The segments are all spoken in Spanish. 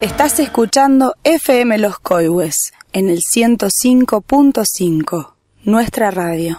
Estás escuchando FM Los Coihues en el 105.5, nuestra radio.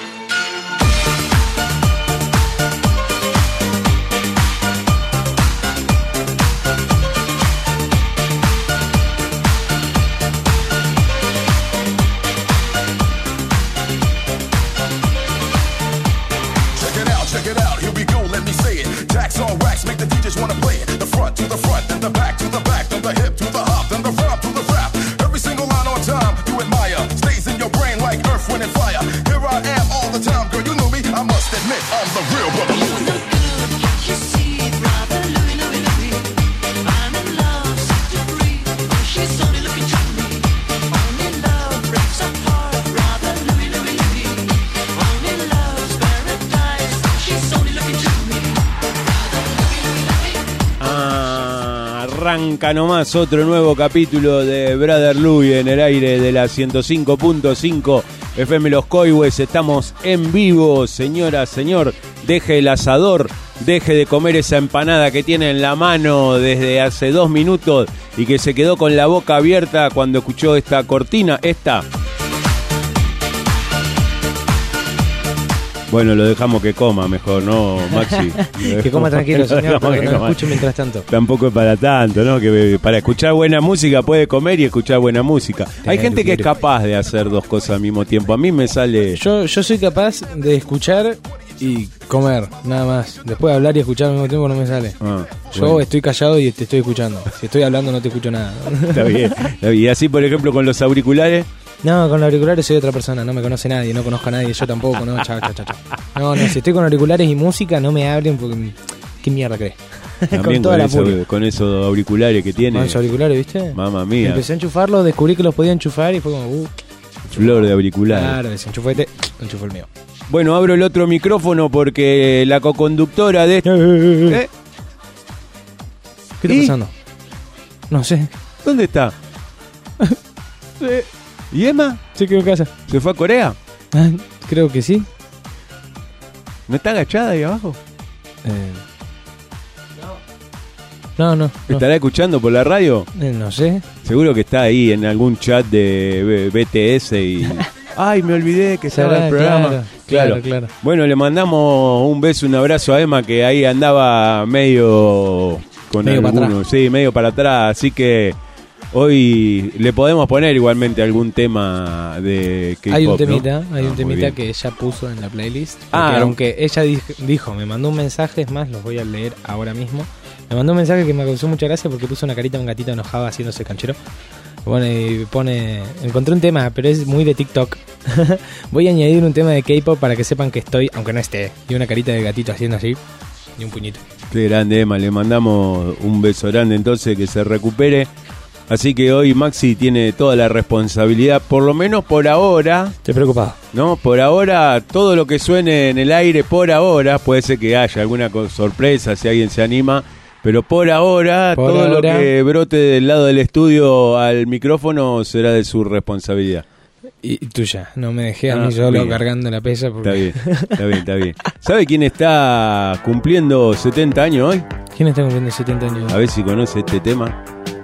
Check it out, here we go, let me say it. Jacks on wax, make the DJs wanna play it. The front to the front, then the back to the back, then the hip to the hop, then the rap to the rap. Every single line on time, you admire. Stays in your brain like earth, wind, and fire. Here I am all the time, girl, you know me. I must admit, I'm the real brother Louie. You see, brother Louie, Louie, Louie. I'm in love, set to free. She's only looking to me. Only love breaks apart, brother Louie, Louie, Louie. Only love's paradise. She's only looking to me. Brother Louie, Louie, Louie. Arranca nomás otro nuevo capítulo de Brother Louie en el aire de la 105.5 FM Los Coihues. Estamos en vivo, señora, señor. Deje el asador, deje de comer esa empanada que tiene en la mano desde hace 2 minutos y que se quedó con la boca abierta cuando escuchó esta cortina, esta. Bueno, lo dejamos que coma mejor, ¿no, Maxi? Que coma tranquilo, señor, para que no lo escuche mientras tanto. Tampoco es para tanto, ¿no? Que para escuchar buena música puede comer y escuchar buena música. Hay gente que es capaz de hacer 2 cosas al mismo tiempo. A mí me sale... Yo soy capaz de escuchar y comer, nada más. Después de hablar y escuchar al mismo tiempo no me sale. Yo estoy callado y te estoy escuchando. Si estoy hablando no te escucho nada. Está bien. Y así, por ejemplo, con los auriculares... No, con los auriculares soy otra persona, no me conoce nadie, no conozco a nadie, yo tampoco, no, chao. No, si estoy con auriculares y música, no me hablen porque... ¿Qué mierda crees? También con esos auriculares que tiene. Con esos auriculares, ¿viste? Mamma mía. Empecé a enchufarlos, descubrí que los podía enchufar y fue como... Flor de auriculares. Claro, desenchufé enchufó el mío. Bueno, abro el otro micrófono porque la coconductora de... ¿Qué está pasando? No sé. ¿Dónde está? ¿Y Emma? Se quedó en casa. ¿Se fue a Corea? Creo que sí. ¿No está agachada ahí abajo? No. ¿Estará escuchando por la radio? No sé. Seguro que está ahí en algún chat de BTS y... ¡Ay, me olvidé que estaba el programa! Claro. Bueno, le mandamos un beso, un abrazo a Emma, que ahí andaba medio... Medio para atrás. Sí, medio para atrás, así que... Hoy le podemos poner igualmente algún tema de K-pop, Hay un temita, ¿no? hay un temita que ella puso en la playlist. Ah, aunque ella dijo, me mandó un mensaje, es más, los voy a leer ahora mismo. Me mandó un mensaje que me causó mucha gracia porque puso una carita de un gatito enojado haciéndose canchero. Bueno, y encontré un tema, pero es muy de TikTok. Voy a añadir un tema de K-pop para que sepan que estoy, aunque no esté. Y una carita de gatito haciendo así, y un puñito. Qué grande, Emma, le mandamos un beso grande entonces, que se recupere. Así que hoy Maxi tiene toda la responsabilidad, por lo menos por ahora. Estoy preocupado. No, por ahora, todo lo que suene en el aire, por ahora, puede ser que haya alguna sorpresa si alguien se anima, pero por ahora, lo que brote del lado del estudio al micrófono será de su responsabilidad. Y tuya, no me dejé a mí solo cargando la pesa. Porque... Está bien. ¿Sabe quién está cumpliendo 70 años hoy? ¿Quién está cumpliendo 70 años? A ver si conoce este tema.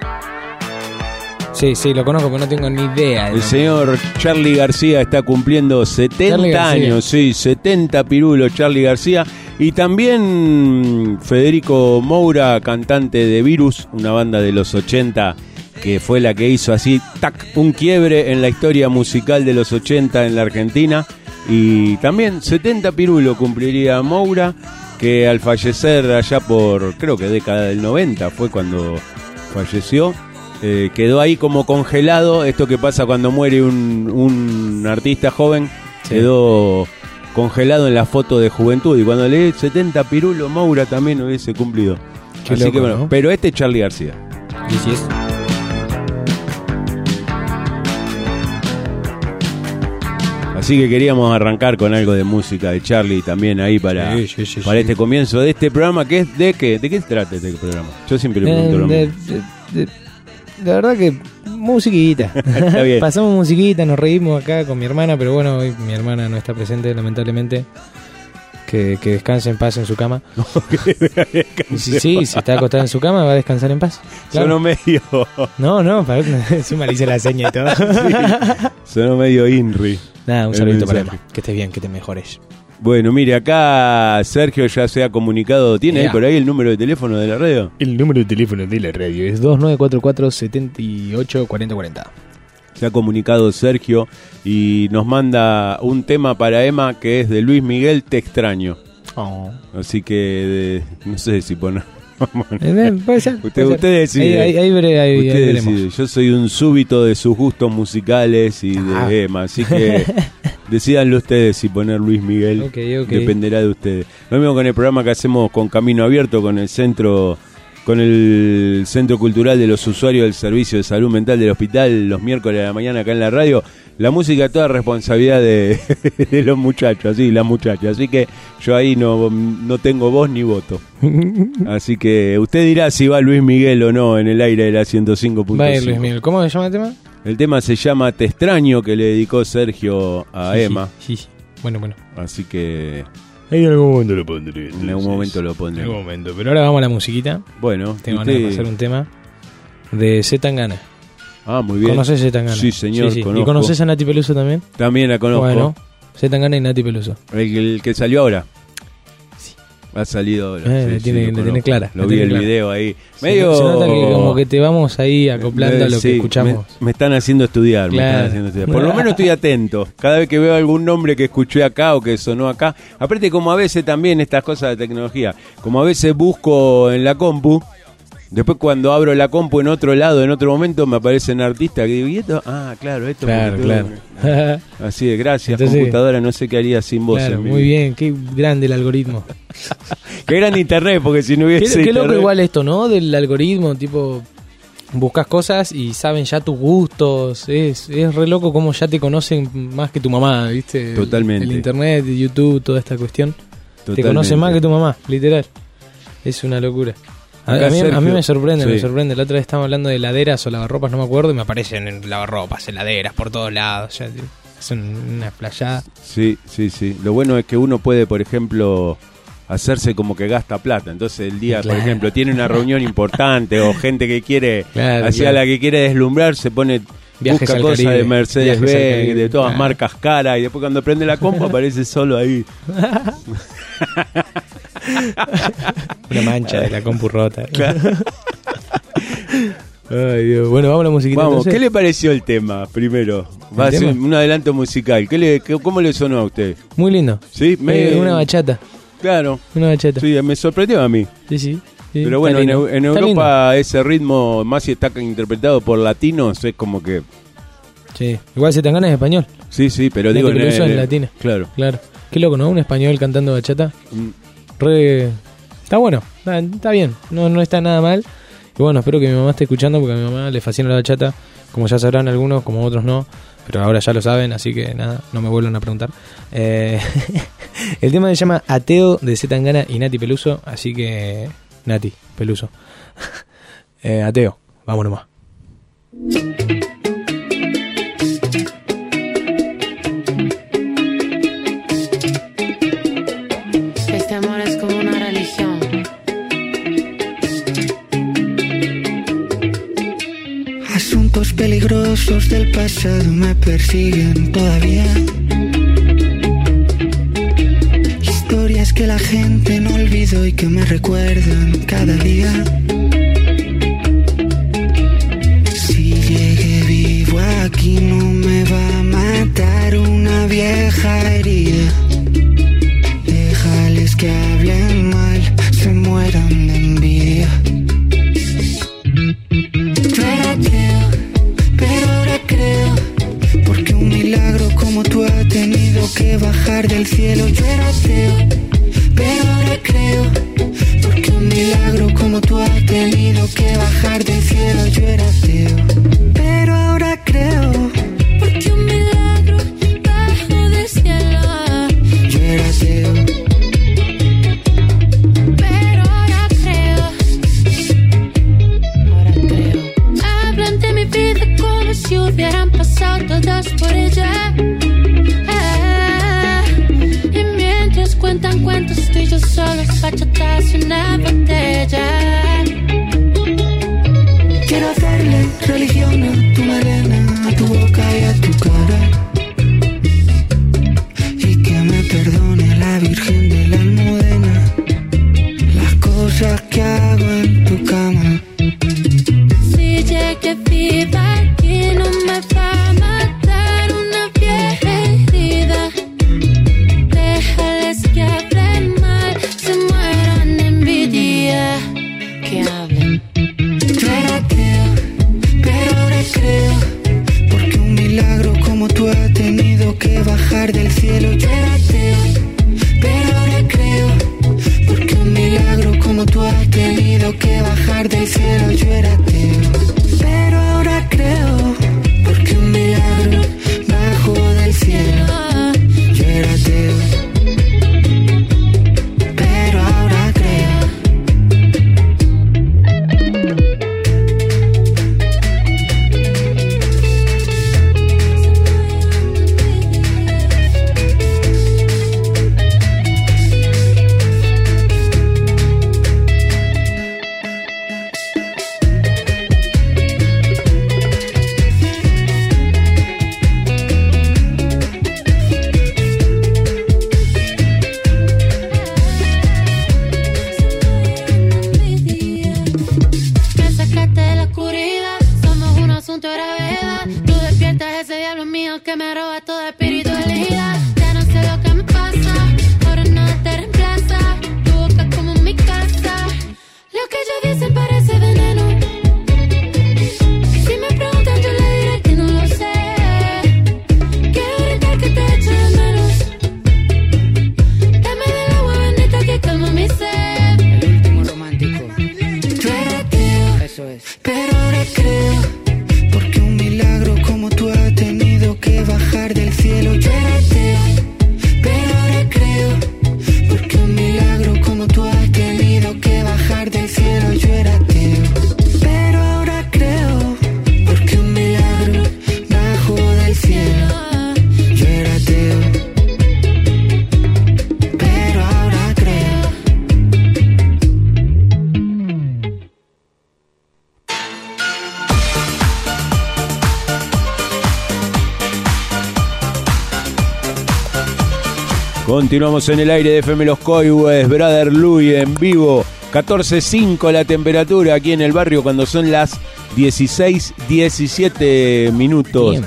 Sí, lo conozco, pero no tengo ni idea. El señor Charly García está cumpliendo 70 años, sí, 70 pirulos Charly García. Y también Federico Moura, cantante de Virus, una banda de los 80 que fue la que hizo así, un quiebre en la historia musical de los 80 en la Argentina. Y también 70 pirulos cumpliría Moura, que al fallecer allá por, creo que década del 90 fue cuando falleció. Quedó ahí como congelado. Esto que pasa cuando muere un artista joven, sí. Quedó congelado en la foto de juventud. Y cuando leí 70 pirulos, Moura también hubiese cumplido. Qué así loco, que bueno, ¿no? Pero este es Charly García. ¿Y si es? Así que queríamos arrancar con algo de música de Charly también ahí para este comienzo de este programa. Que es ¿de qué se trata este programa? Yo siempre le pregunto lo mismo. La verdad que musiquita. Está bien. Pasamos musiquita, nos reímos acá con mi hermana, pero bueno, hoy mi hermana no está presente, lamentablemente. Que descanse en paz en su cama. Sí, si está acostado en su cama va a descansar en paz. Claro. Sonó medio... No, encima le hice la seña y todo. Sí, sonó medio Inri. Nada, un el saludito para mensaje. Emma. Que estés bien, que te mejores. Bueno, mire, acá Sergio ya se ha comunicado. ¿Tiene ahí por ahí el número de teléfono de la radio? El número de teléfono de la radio es 2944-784040. Se ha comunicado Sergio y nos manda un tema para Emma que es de Luis Miguel, Te extraño. Oh. Así que no sé si poner... Puede ser. Usted decide. Ahí Usted veremos. decide. Yo soy un súbito de sus gustos musicales y de Emma, así que decídanlo ustedes si poner Luis Miguel. Ok. Dependerá de ustedes. Lo mismo con el programa que hacemos con Camino Abierto, con el Centro Cultural de los Usuarios del Servicio de Salud Mental del Hospital, los miércoles de la mañana acá en la radio. La música toda responsabilidad de los muchachos, así, las muchachas. Así que yo ahí no tengo voz ni voto. Así que usted dirá si va Luis Miguel o no en el aire de la 105.5. Va a ir Luis Miguel. ¿Cómo se llama el tema? El tema se llama Te extraño, que le dedicó Sergio a Emma. Sí. Bueno. Así que En algún momento lo pondré. en algún momento lo En pondré. algún momento. Pero ahora vamos a la musiquita. Bueno, Tengo ganas de pasar un tema de Z Tangana. Ah, muy bien. ¿Conoces Z Tangana? Sí, señor, conozco. ¿Y conoces a Nati Peluso también? También la conozco. Bueno, Z Tangana y Nati Peluso. El que salió ahora. Ha salido ahora. La tiene clara. Lo vi el video ahí. Se nota que como que te vamos ahí acoplando a lo que escuchamos. Me están haciendo estudiar. Claro. Por lo menos estoy atento. Cada vez que veo algún nombre que escuché acá o que sonó acá. Aparte, como a veces también estas cosas de tecnología, como a veces busco en la compu, después cuando abro la compu en otro lado, en otro momento, me aparecen artistas que digo, ¿y esto? Ah, claro, esto. Claro. Así de gracias, Entonces, computadora, no sé qué haría sin vos. Claro, en mi muy vida. bien, qué grande el algoritmo. Qué grande internet, porque si no hubiese Qué loco internet- igual esto, ¿no? Del algoritmo, tipo, buscas cosas y saben ya tus gustos. Es re loco como ya te conocen más que tu mamá, ¿viste? Totalmente. El internet, YouTube, toda esta cuestión. Te Totalmente. conocen más que tu mamá, literal. Es una locura. Acá A mí Sergio- me sorprende, sí. me sorprende. La otra vez estábamos hablando de heladeras o lavarropas, no me acuerdo, y me aparecen en lavarropas, heladeras, por todos lados. Ya, tío, es una playada. Sí. Lo bueno es que uno puede, por ejemplo, hacerse como que gasta plata. Entonces el día, por Claro. ejemplo, tiene una reunión importante o gente que quiere, Claro, hacia claro. la que quiere deslumbrar, se pone, Viajes busca al cosas Caribe, de Mercedes viajes al Benz, Caribe, de todas claro. marcas caras, y después cuando prende la compu aparece solo ahí. Una mancha de la compu rota. Ay, Dios. Bueno, vamos a la musiquita. Vamos, entonces. ¿qué le pareció el tema primero? Va a ¿El ser tema? un adelanto musical. ¿Cómo le sonó a usted? Muy lindo. Sí, Una bachata. Claro, Una bachata. sí, me sorprendió a mí. Sí. Pero está bueno, lindo. en Está Europa ese ritmo, más si está interpretado por latinos, es como que... lindo. Sí. Igual se te ganas en español. Sí, pero Nati digo... Peluso en latina. Claro. Claro. Qué loco, ¿no? Un español cantando bachata. Mm, Está bueno. Está bien. No está nada mal. Y bueno, espero que mi mamá esté escuchando porque a mi mamá le fascina la bachata. Como ya sabrán algunos, como otros no. Pero ahora ya lo saben, así que nada, no me vuelvan a preguntar. El tema se llama Ateo de Z Tangana y Nati Peluso. Así que... Nati Peluso. Ateo. Vamos nomás. Este amor es como una religión. Asuntos peligrosos del pasado me persiguen todavía. Historias que la gente no olvidó y que me recuerdan cada día. Si llegué vivo aquí no me va a matar una vieja herida. Déjales que hablen mal, se mueran de envidia. Yo era ateo, pero ahora creo, porque un milagro como tú ha tenido que bajar del cielo. Yo era ateo, pero ahora creo, porque un milagro como tú ha tenido que bajar del cielo. Yo era ateo, pero ahora creo, Porque un milagro bajo del cielo. yo era ateo. Pero ahora creo. Ahora creo. Hablan de mi vida como si hubieran pasado todas por ella. Y mientras cuentan cuentos bachatazo y una botella. Quiero hacerle religión a tu melena, a tu boca y a tu cara. Y que me perdone la Virgen de la Almudena las cosas que hago en tu cama. Si llegué viva aquí no me va a matar una vieja herida. Déjales que hablen mal, se mueran de envidia. Que hablen. Yo era ateo, pero ahora creo, porque un milagro como tú ha tenido que bajar del cielo. Yo era ateo, pero ahora creo, porque un milagro como tú has tenido que bajar del cielo. Yo era ateo, pero ahora creo, porque un milagro bajó del cielo. Yo era ateo, pero ahora creo. Me sacaste de la oscuridad, somos un asunto de gravedad. Tú despiertas ese diablo mío que me roba toda espiritualidad. Ya no sé lo que me pasa, ahora nada te reemplaza. Tu boca es como mi casa, lo que ellos dicen parece veneno. Si me preguntan yo le diré que no lo sé. Quiero gritar que te echo de menos. Dame del agua bendita que calma mi sed. El último romántico. Yo era ateo, Eso es. pero ahora creo, porque un milagro como tú ha tenido que bajar del cielo. Yo era ateo, pero ahora creo, porque un milagro como tú has tenido que bajar del cielo. Yo era ateo, pero ahora creo, porque un milagro bajó del cielo. Yo era ateo, pero ahora creo. Continuamos en el aire de FM Los Coihues, Brother Louie en vivo, 14.5 la temperatura aquí en el barrio cuando son las 16:17 minutos. Bien.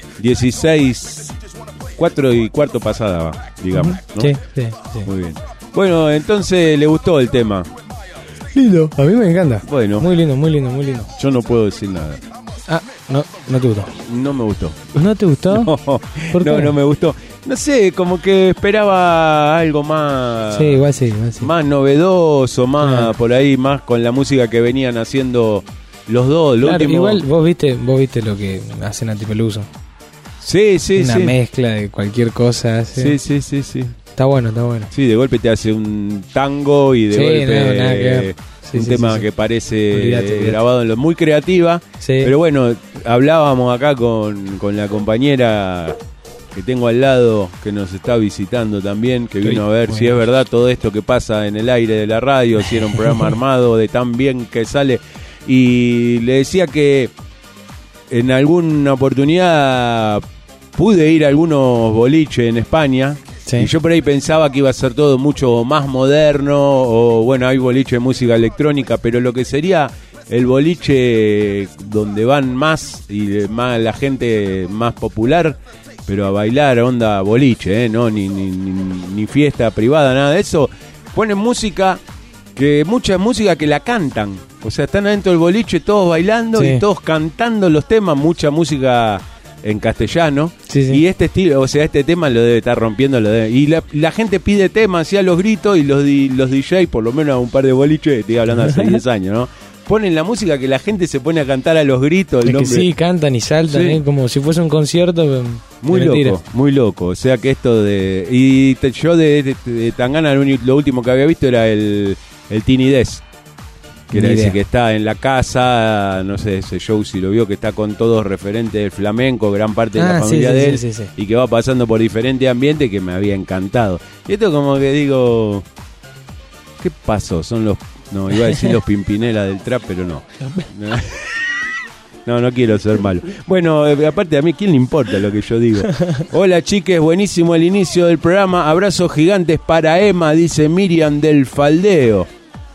4:15 pasada, va, digamos, ¿no? Sí, sí, sí. Muy bien. Bueno, entonces le gustó el tema. Lindo, a mí me encanta. Bueno. Muy lindo, muy lindo, muy lindo. Yo no puedo decir nada. Ah, no te gustó. No me gustó. ¿No te gustó? No, ¿Por qué? no me gustó. No sé, como que esperaba algo más. Sí, igual sí, igual sí. Más novedoso, más Claro. por ahí, más con la música que venían haciendo los dos. Lo Claro, último... igual vos viste lo que hacen Antipeluso. Sí, Una mezcla de cualquier cosa. Sí. Está bueno, está bueno. Sí, de golpe te hace un tango y de Sí, golpe no, nada que ver. Sí, un sí, tema sí, sí. que parece Olvídate. grabado en lo muy creativa. Sí. Pero bueno, hablábamos acá con la compañera que tengo al lado, que nos está visitando también, que vino a ver si es verdad todo esto que pasa en el aire de la radio, si era un programa armado de tan bien que sale. Y le decía que en alguna oportunidad pude ir a algunos boliches en España. Sí. Y yo por ahí pensaba que iba a ser todo mucho más moderno, o bueno, hay boliche de música electrónica, pero lo que sería el boliche donde van más y más la gente más popular, pero a bailar onda boliche, no ni fiesta privada, nada de eso. Ponen música, mucha música que la cantan, o sea, están adentro del boliche todos bailando Sí. y todos cantando los temas, mucha música en castellano. Sí, sí. Y este estilo, o sea, este tema lo debe estar rompiendo, y la gente pide temas así a los gritos, y los DJ, por lo menos a un par de boliches, estoy hablando hace 10 años, ¿no? Ponen la música que la gente se pone a cantar a los gritos. Es que sí, cantan y saltan, Sí. como si fuese un concierto. Muy de mentira. loco, muy loco. O sea que esto de... Y yo de Tangana lo último que había visto era el Tiny Desk. Que era Ni ese idea. que está en la casa, no sé, ese show si lo vio, que está con todos referentes del flamenco, gran parte de la familia sí, de sí, él, sí, sí. y que va pasando por diferentes ambientes, que me había encantado. Y esto como que digo, ¿Qué pasó? Son los... No, iba a decir los Pimpinela del trap, pero no. No quiero ser malo. Bueno, aparte a mí, ¿quién le importa lo que yo digo? Hola, chiques, buenísimo el inicio del programa. Abrazos gigantes para Emma, dice Miriam del Faldeo.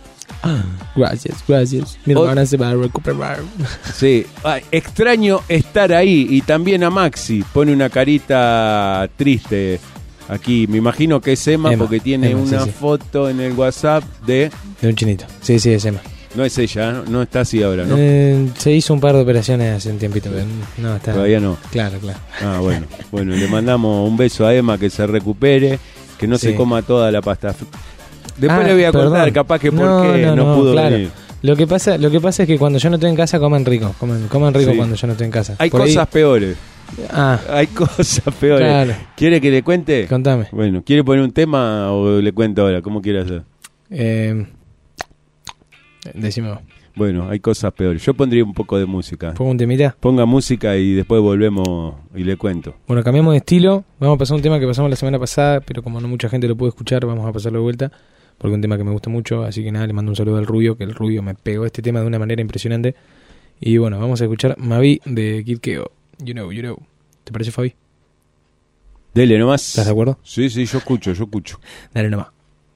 Gracias. Mi hermana se va a recuperar. Sí, extraño estar ahí. Y también a Maxi, pone una carita triste aquí. Me imagino que es Emma porque tiene una foto en el WhatsApp de un chinito. Sí, es Emma. No es ella, no está así ahora, ¿no? Se hizo un par de operaciones hace un tiempito, pero no está. Todavía no. Claro. Ah, bueno, le mandamos un beso a Emma, que se recupere, que no se coma toda la pasta. Después le voy a contar, capaz que por qué no pudo venir. Lo que pasa es que cuando yo no estoy en casa coman rico, coman rico cuando yo no estoy en casa. Hay cosas peores. Hay cosas peores. Claro. ¿Quiere que le cuente? Contame. Bueno, ¿quiere poner un tema o le cuento ahora? ¿Cómo quiere hacer? Decime vos. Bueno, hay cosas peores. Yo pondría un poco de música. ¿Pongo un temita? Ponga música y después volvemos y le cuento. Bueno, cambiamos de estilo. Vamos a pasar un tema que pasamos la semana pasada, pero como no mucha gente lo pudo escuchar, vamos a pasarlo de vuelta, porque es un tema que me gusta mucho. Así que nada, le mando un saludo al Rubio, que el Rubio me pegó este tema de una manera impresionante. Y bueno, vamos a escuchar Mavi de Kid Keo. You know. ¿Te parece, Fabi? Dele nomás. ¿Estás de acuerdo? Sí, yo escucho. Dale nomás.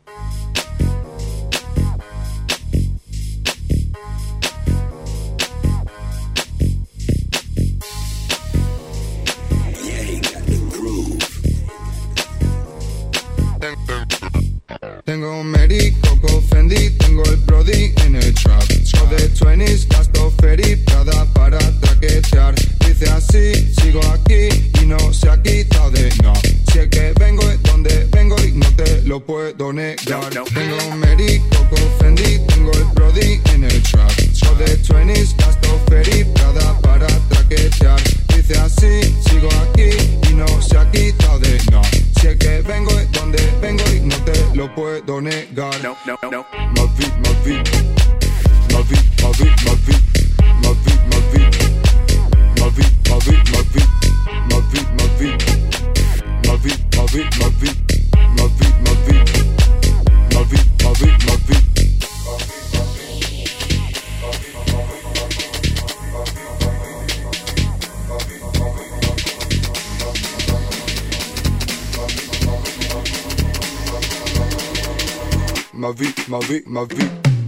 Tengo un Mary, Coco, Fendi, tengo el Brody en el trap. Show de 20s, gasto Ferry, Prada para traquetear. Dice así, sigo aquí y no se ha quitado de no. Si es que vengo es donde vengo y no te lo puedo negar. Tengo un Mary, Coco, Fendi, tengo el Brody en el trap. Show de 20s, gasto Ferry, Prada para traquetear. Dice así, sigo aquí y no se ha quitado de no. Si es que vengo es donde vengo y no te lo puedo negar. No. Ma vie.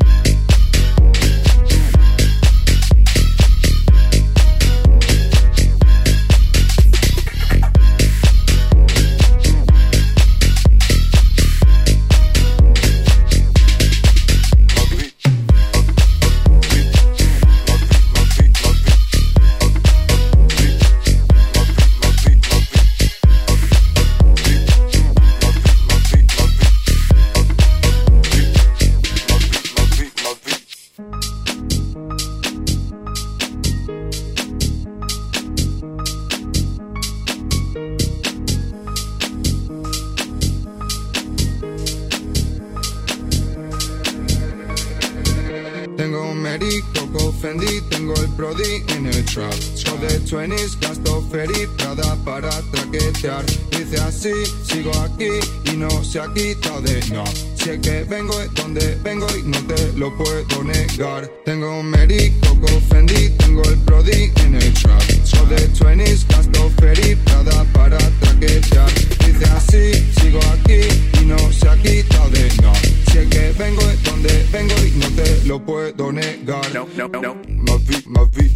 Tengo un Mary, Coco, Fendi, tengo el Brody en el trap. Show de 20s, gasto Ferry, Prada para traquetear. Dice así, sigo aquí y no se ha quitado de no. Si es que vengo es donde vengo y no te lo puedo negar. Tengo un Mary, Coco, Fendi, tengo el Brody en el trap. Show de 20s, gasto Ferry, Prada para traquetear. Dice así, sigo aquí y no se ha quitado de no. Si es que vengo es donde vengo y no te lo puedo negar. No. Ma vie.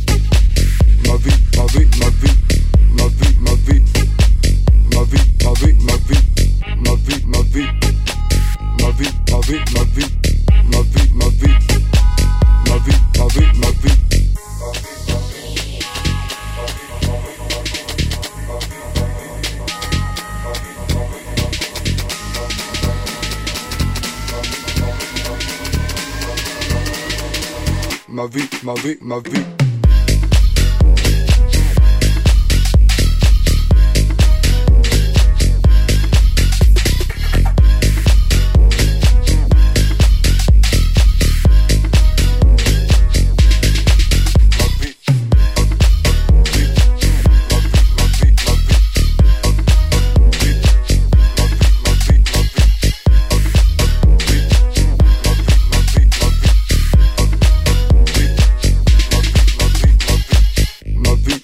Ma vie.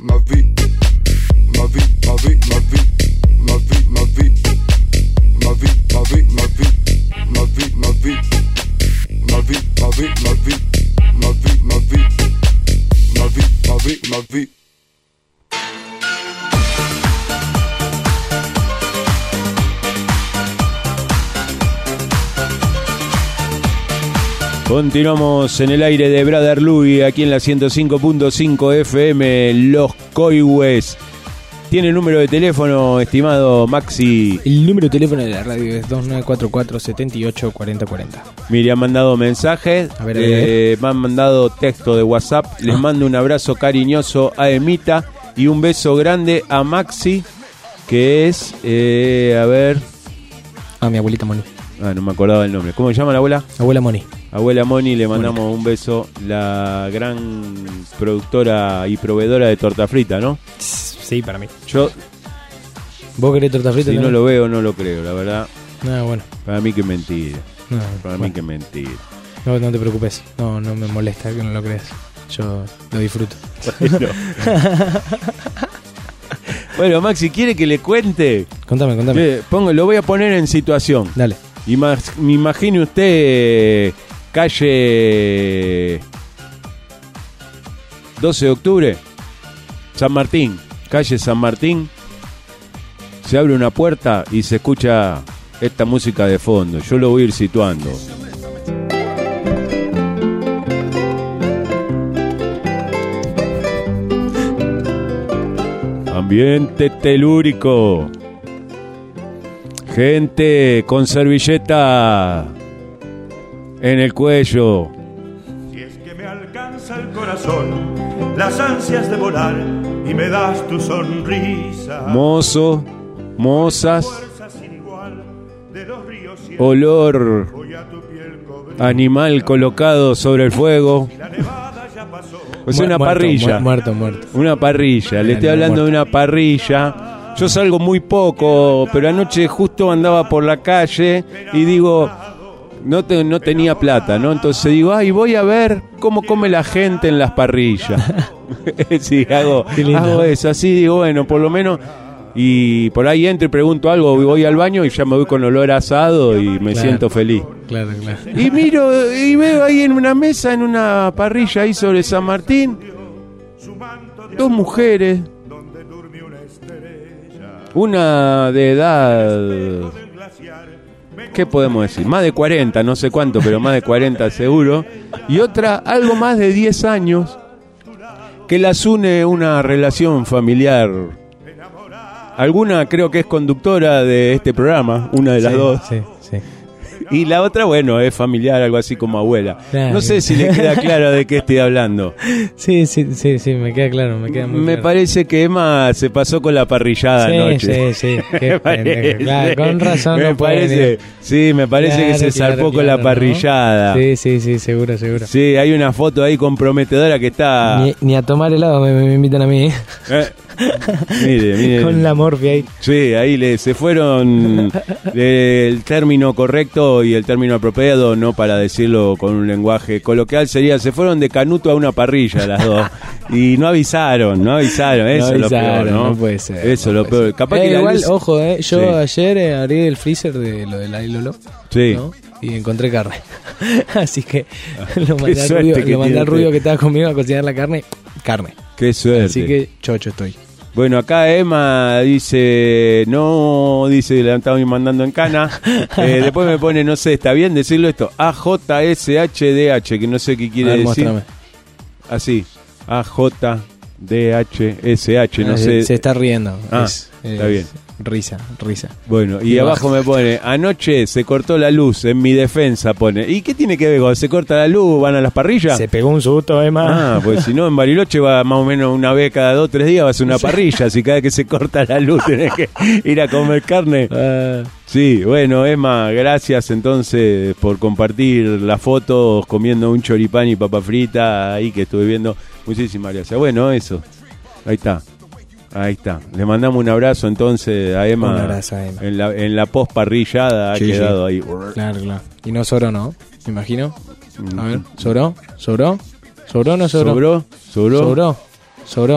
ma vie, ma vie, ma vie, ma vie, ma vie, ma vie, ma vie, ma vie, ma vie, ma vie, ma vie, ma vie, ma vie, ma vie, ma vie, ma vie, ma vie, ma vie, ma vie. Continuamos en el aire de Brother Louie, aquí en la 105.5 FM, Los Coihues. ¿Tiene número de teléfono, estimado Maxi? El número de teléfono de la radio es 2944-784040. Mire, han mandado mensajes, A ver. me han mandado texto de WhatsApp. Les mando un abrazo cariñoso a Emita y un beso grande a Maxi, que es, a ver... Ah, mi abuelita Moni. No me acordaba el nombre. ¿Cómo se llama la abuela? Abuela Moni. Abuela Moni, le mandamos un beso, la gran productora y proveedora de torta frita, ¿no? Sí, para mí. Yo, ¿Vos querés torta frita? si no también? lo veo, no lo creo, la verdad. No, bueno. Para mí que es mentira. No, Para mí bueno. que es mentira. No, no te preocupes. No, no me molesta que no lo creas. Yo lo disfruto. Bueno. Bueno, Maxi, ¿quiere que le cuente? Contame. Lo voy a poner en situación. Dale. Me imagine usted calle 12 de octubre, San Martín, calle San Martín. Se abre una puerta y se escucha esta música de fondo. Yo lo voy a ir situando. Ambiente telúrico. Gente con servilleta en el cuello. Si es que me alcanza el corazón, las ansias de volar y me das tu sonrisa. Mozo, mozas, Fuerza sin igual de los ríos y olor voy a tu piel cobre. animal colocado sobre el fuego. La nevada ya pasó. Es una parrilla. Muerto. Una parrilla. Le estoy hablando de una parrilla. Yo salgo muy poco, pero anoche justo andaba por la calle y digo, no tenía plata, ¿no? Entonces digo, voy a ver cómo come la gente en las parrillas. Sí, hago eso, así digo, bueno, por lo menos. Y por ahí entro y pregunto algo, voy al baño y ya me voy con olor a asado y me siento feliz. Claro. Y miro y veo ahí en una mesa, en una parrilla ahí sobre San Martín, dos mujeres. Una de edad, ¿qué podemos decir? Más de 40, no sé cuánto, pero más de 40 seguro. Y otra, algo más de 10 años, que las une una relación familiar. Alguna creo que es conductora de este programa, una de las dos. Sí. Y la otra, bueno, es familiar, algo así como abuela. Claro. No sé si le queda claro de qué estoy hablando. Sí, me queda claro, me queda muy Me claro. parece que Emma se pasó con la parrillada anoche. Sí. Qué Me pendejo. parece. Claro, con razón Me no puede parece, venir. sí, me parece que se zarpó con la ¿no? parrillada. Sí, seguro. Sí, hay una foto ahí comprometedora que está. Ni a tomar helado me invitan a mí. Mire. Con la morfia ahí. Sí, ahí se fueron el término correcto y el término apropiado, no para decirlo con un lenguaje coloquial, sería se fueron de canuto a una parrilla las dos. Y no avisaron, eso es lo peor, ¿no? No puede ser. Eso es lo peor. Capaz que la igual, luz- ojo, yo Sí. ayer abrí el freezer de lo de la Ilolo. Sí. ¿No? Y encontré carne. Así que lo Qué suerte que mandé al tiene Rubio usted. que estaba conmigo a cocinar la carne. Qué suerte. Así que chocho estoy. Bueno, acá Emma dice, le estaba mandando en cana. Después me pone, no sé, ¿está bien decirlo esto? AJSHDH, que no sé qué quiere A ver, decir. muéstrame. Así, AJDHSH, no sé. Se está riendo. Está bien. Risa. Bueno, y abajo me pone, anoche se cortó la luz, en mi defensa pone. ¿Y qué tiene que ver cuando se corta la luz? ¿Van a las parrillas? Se pegó un susto, Emma. Pues si no, en Bariloche va más o menos una vez cada 2 o 3 días, va a ser una parrilla. Si cada vez que se corta la luz tenés que ir a comer carne. Sí, bueno, Emma, gracias entonces por compartir las fotos comiendo un choripán y papa frita ahí que estuve viendo. Muchísimas gracias. Bueno, eso. Ahí está. Le mandamos un abrazo entonces a Emma. Un abrazo a Emma. En la post parrillada Sí, ha quedado ahí. Claro. Y no sobró, ¿no? Me imagino. A ver, ¿sobró? ¿Sobró o no sobró? ¿Sobró?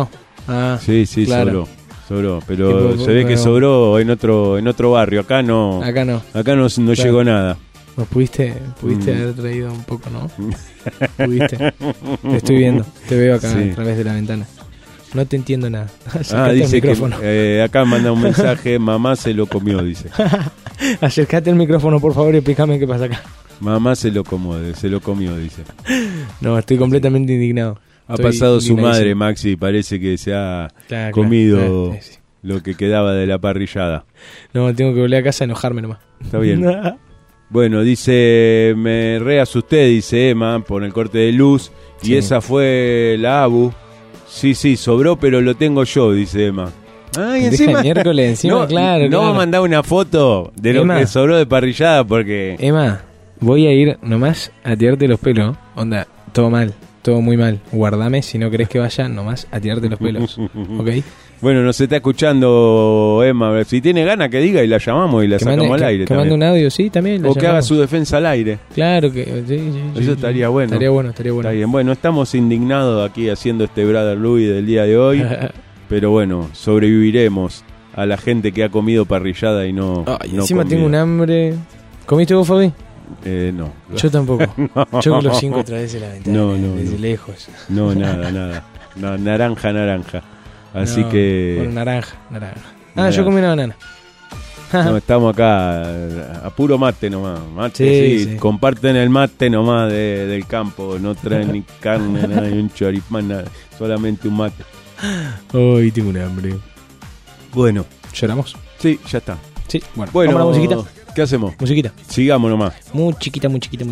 Ah, Sí, claro. sobró. Pero Tipo, se ve que bueno. sobró en otro barrio. Acá no Claro. llegó nada. Vos pudiste haber traído un poco, ¿no? Pudiste. Te estoy viendo, te veo acá Sí. a través de la ventana. No te entiendo nada. Ah, Acercate al dice que micrófono. acá manda un mensaje, mamá se lo comió, dice. Acercate al micrófono, por favor, y explícame qué pasa acá. Mamá se lo comió, dice. No, estoy completamente indignado. Ha Estoy pasado su indignadísimo. madre, Maxi, parece que se ha Claro, comido sí. lo que quedaba de la parrillada. No, tengo que volver a casa a enojarme nomás. Está bien. Bueno, dice, me re asusté, dice Emma, por el corte de luz. Y Sí. esa fue la Abu. Sí, sobró, pero lo tengo yo, dice Emma. Ay, Deja el miércoles encima, no, claro, No claro. me mandaba una foto de lo Emma. que sobró de parrillada porque... Emma, voy a ir nomás a tirarte los pelos. Onda, todo mal, todo muy mal. Guardame si no querés que vaya nomás a tirarte los pelos. ¿Ok? Bueno, nos está escuchando Emma. Si tiene ganas que diga y la llamamos y la sacamos al aire que mande también. un audio, sí, también. la O que haga llamamos. su defensa al aire. Claro que sí, Eso estaría bueno. Estaría bueno. Está bien. Bueno, estamos indignados aquí haciendo este Brother Louis del día de hoy. Pero bueno, sobreviviremos a la gente que ha comido parrillada y no. Ay, no encima comida. tengo un hambre. ¿Comiste vos, Fabi? No. Yo tampoco. Yo con los 5 a través de la ventana. No, desde lejos. No, nada. No, naranja. Así No, que. Bueno, naranja. Naranja. Yo comí una banana. No, estamos acá a puro mate nomás. Mate, sí. Sí. Comparten el mate nomás del campo. No traen ni carne, nada, ni un choripán, nada. Solamente un mate. Hoy tengo un hambre. Bueno. ¿Lloramos? Sí, ya está. Sí, bueno. Bueno, ¿Vamos a la musiquita? ¿Qué hacemos? Musiquita. Sigamos nomás. Muy chiquita.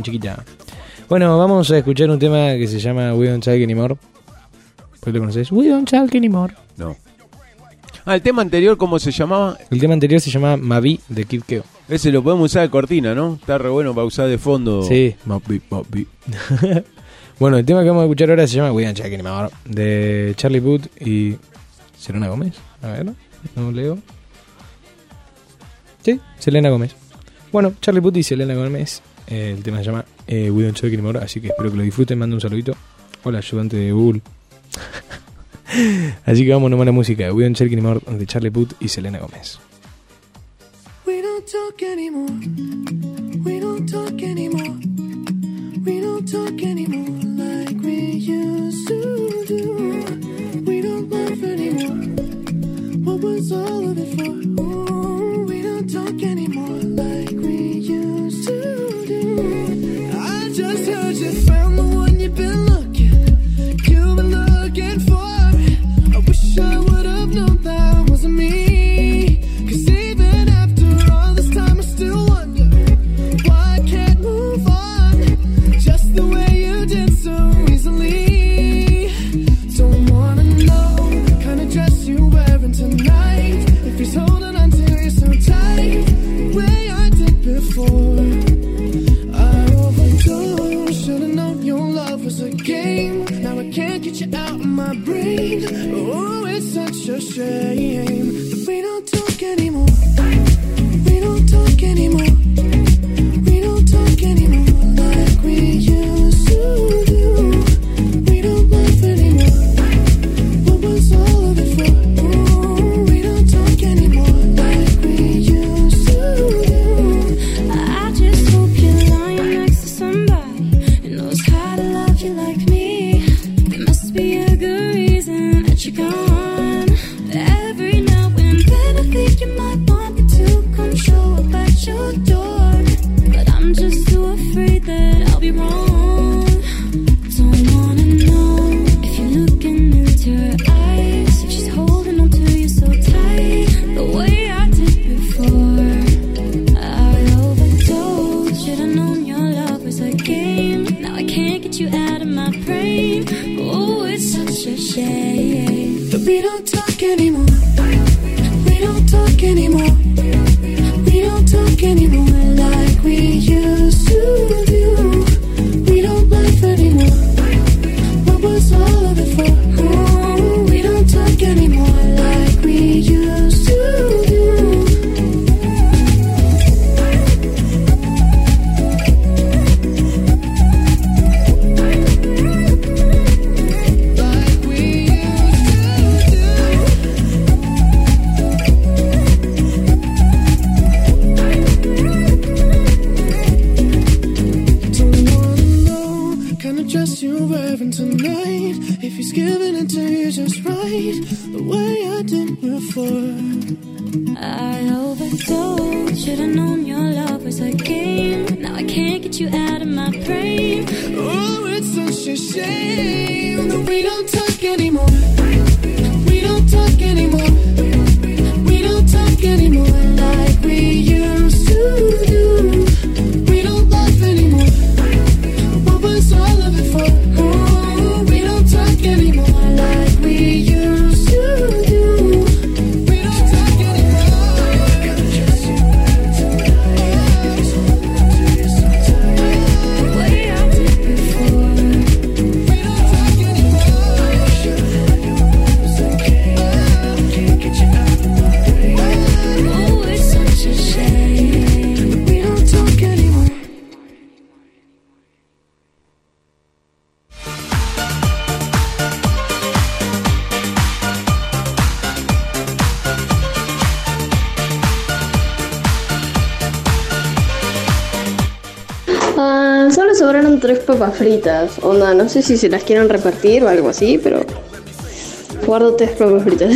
Bueno, vamos a escuchar un tema que se llama We Don't Talk Anymore. ¿Pues lo conoces? We Don't Talk Anymore. No. El tema anterior, ¿cómo se llamaba? El tema anterior se llama Mavi de Kid Keo. Ese lo podemos usar de cortina, ¿no? Está re bueno para usar de fondo. Sí. Mavi. Bueno, el tema que vamos a escuchar ahora se llama We Don't Talk Anymore de Charlie Puth y Selena Gómez. A ver, no leo. Sí, Selena Gómez. Bueno, Charlie Puth y Selena Gómez. El tema se llama We Don't Talk Anymore, así que espero que lo disfruten. Mando un saludito. Hola, ayudante de Google. Así que vamos nomás a la música. We Don't Talk Anymore de Charlie Puth y Selena Gómez. We don't talk anymore. We don't talk anymore. We don't talk anymore like we used to do. We don't laugh anymore. What was all of it for? Ooh, we don't talk anymore like we used to do. I just heard you found the one you've been looking for. I wish I would have known that wasn't me. 'Cause even after all this time I still wonder why I can't move on just the way you did so easily. Don't wanna know the kind of dress you're wearing tonight. If he's holding on to you so tight, the way I did before. I overdosed, should've known your love was a game. Now I can't get you out of my brain. Oh, it's such a shame that we don't talk anymore. We don't talk anymore. We don't talk anymore like we used to do. We don't laugh anymore. What was all of it for? Ooh, we don't talk anymore like we used to do. I just hope you're lying next to somebody who knows how to love you like me. There must be a good reason that you're gone. Every now and then I think you might want me to come show up at your door, but I'm just too afraid that I'll be wrong. Don't wanna know if you're looking into her eyes, if she's holding on to you so tight, the way I did before. I overdosed, should've known your love was a game. Now I can't get you out of my brain. Oh, it's such a shame that we don't talk anymore. We don't talk anymore. We don't talk anymore like we used to do. We don't laugh anymore. What was all of it for? Ooh, we don't talk anymore like we used to do. Like we used to do. you just right the way I did before. I overdosed. Should've known your love was a game. Now I can't get you out of my brain. Oh, it's such a shame that we don't talk anymore. We don't talk anymore. We don't talk anymore like we used to do. We don't love anymore. What was all of it for? Oh, we don't talk anymore like we used to do. We don't talk Way I did before. Oh, it's such a shame. We don't talk anymore. Solo sobraron 3 papas fritas. Onda, no sé si se las quieren repartir o algo así, pero guardo 3 papas fritas.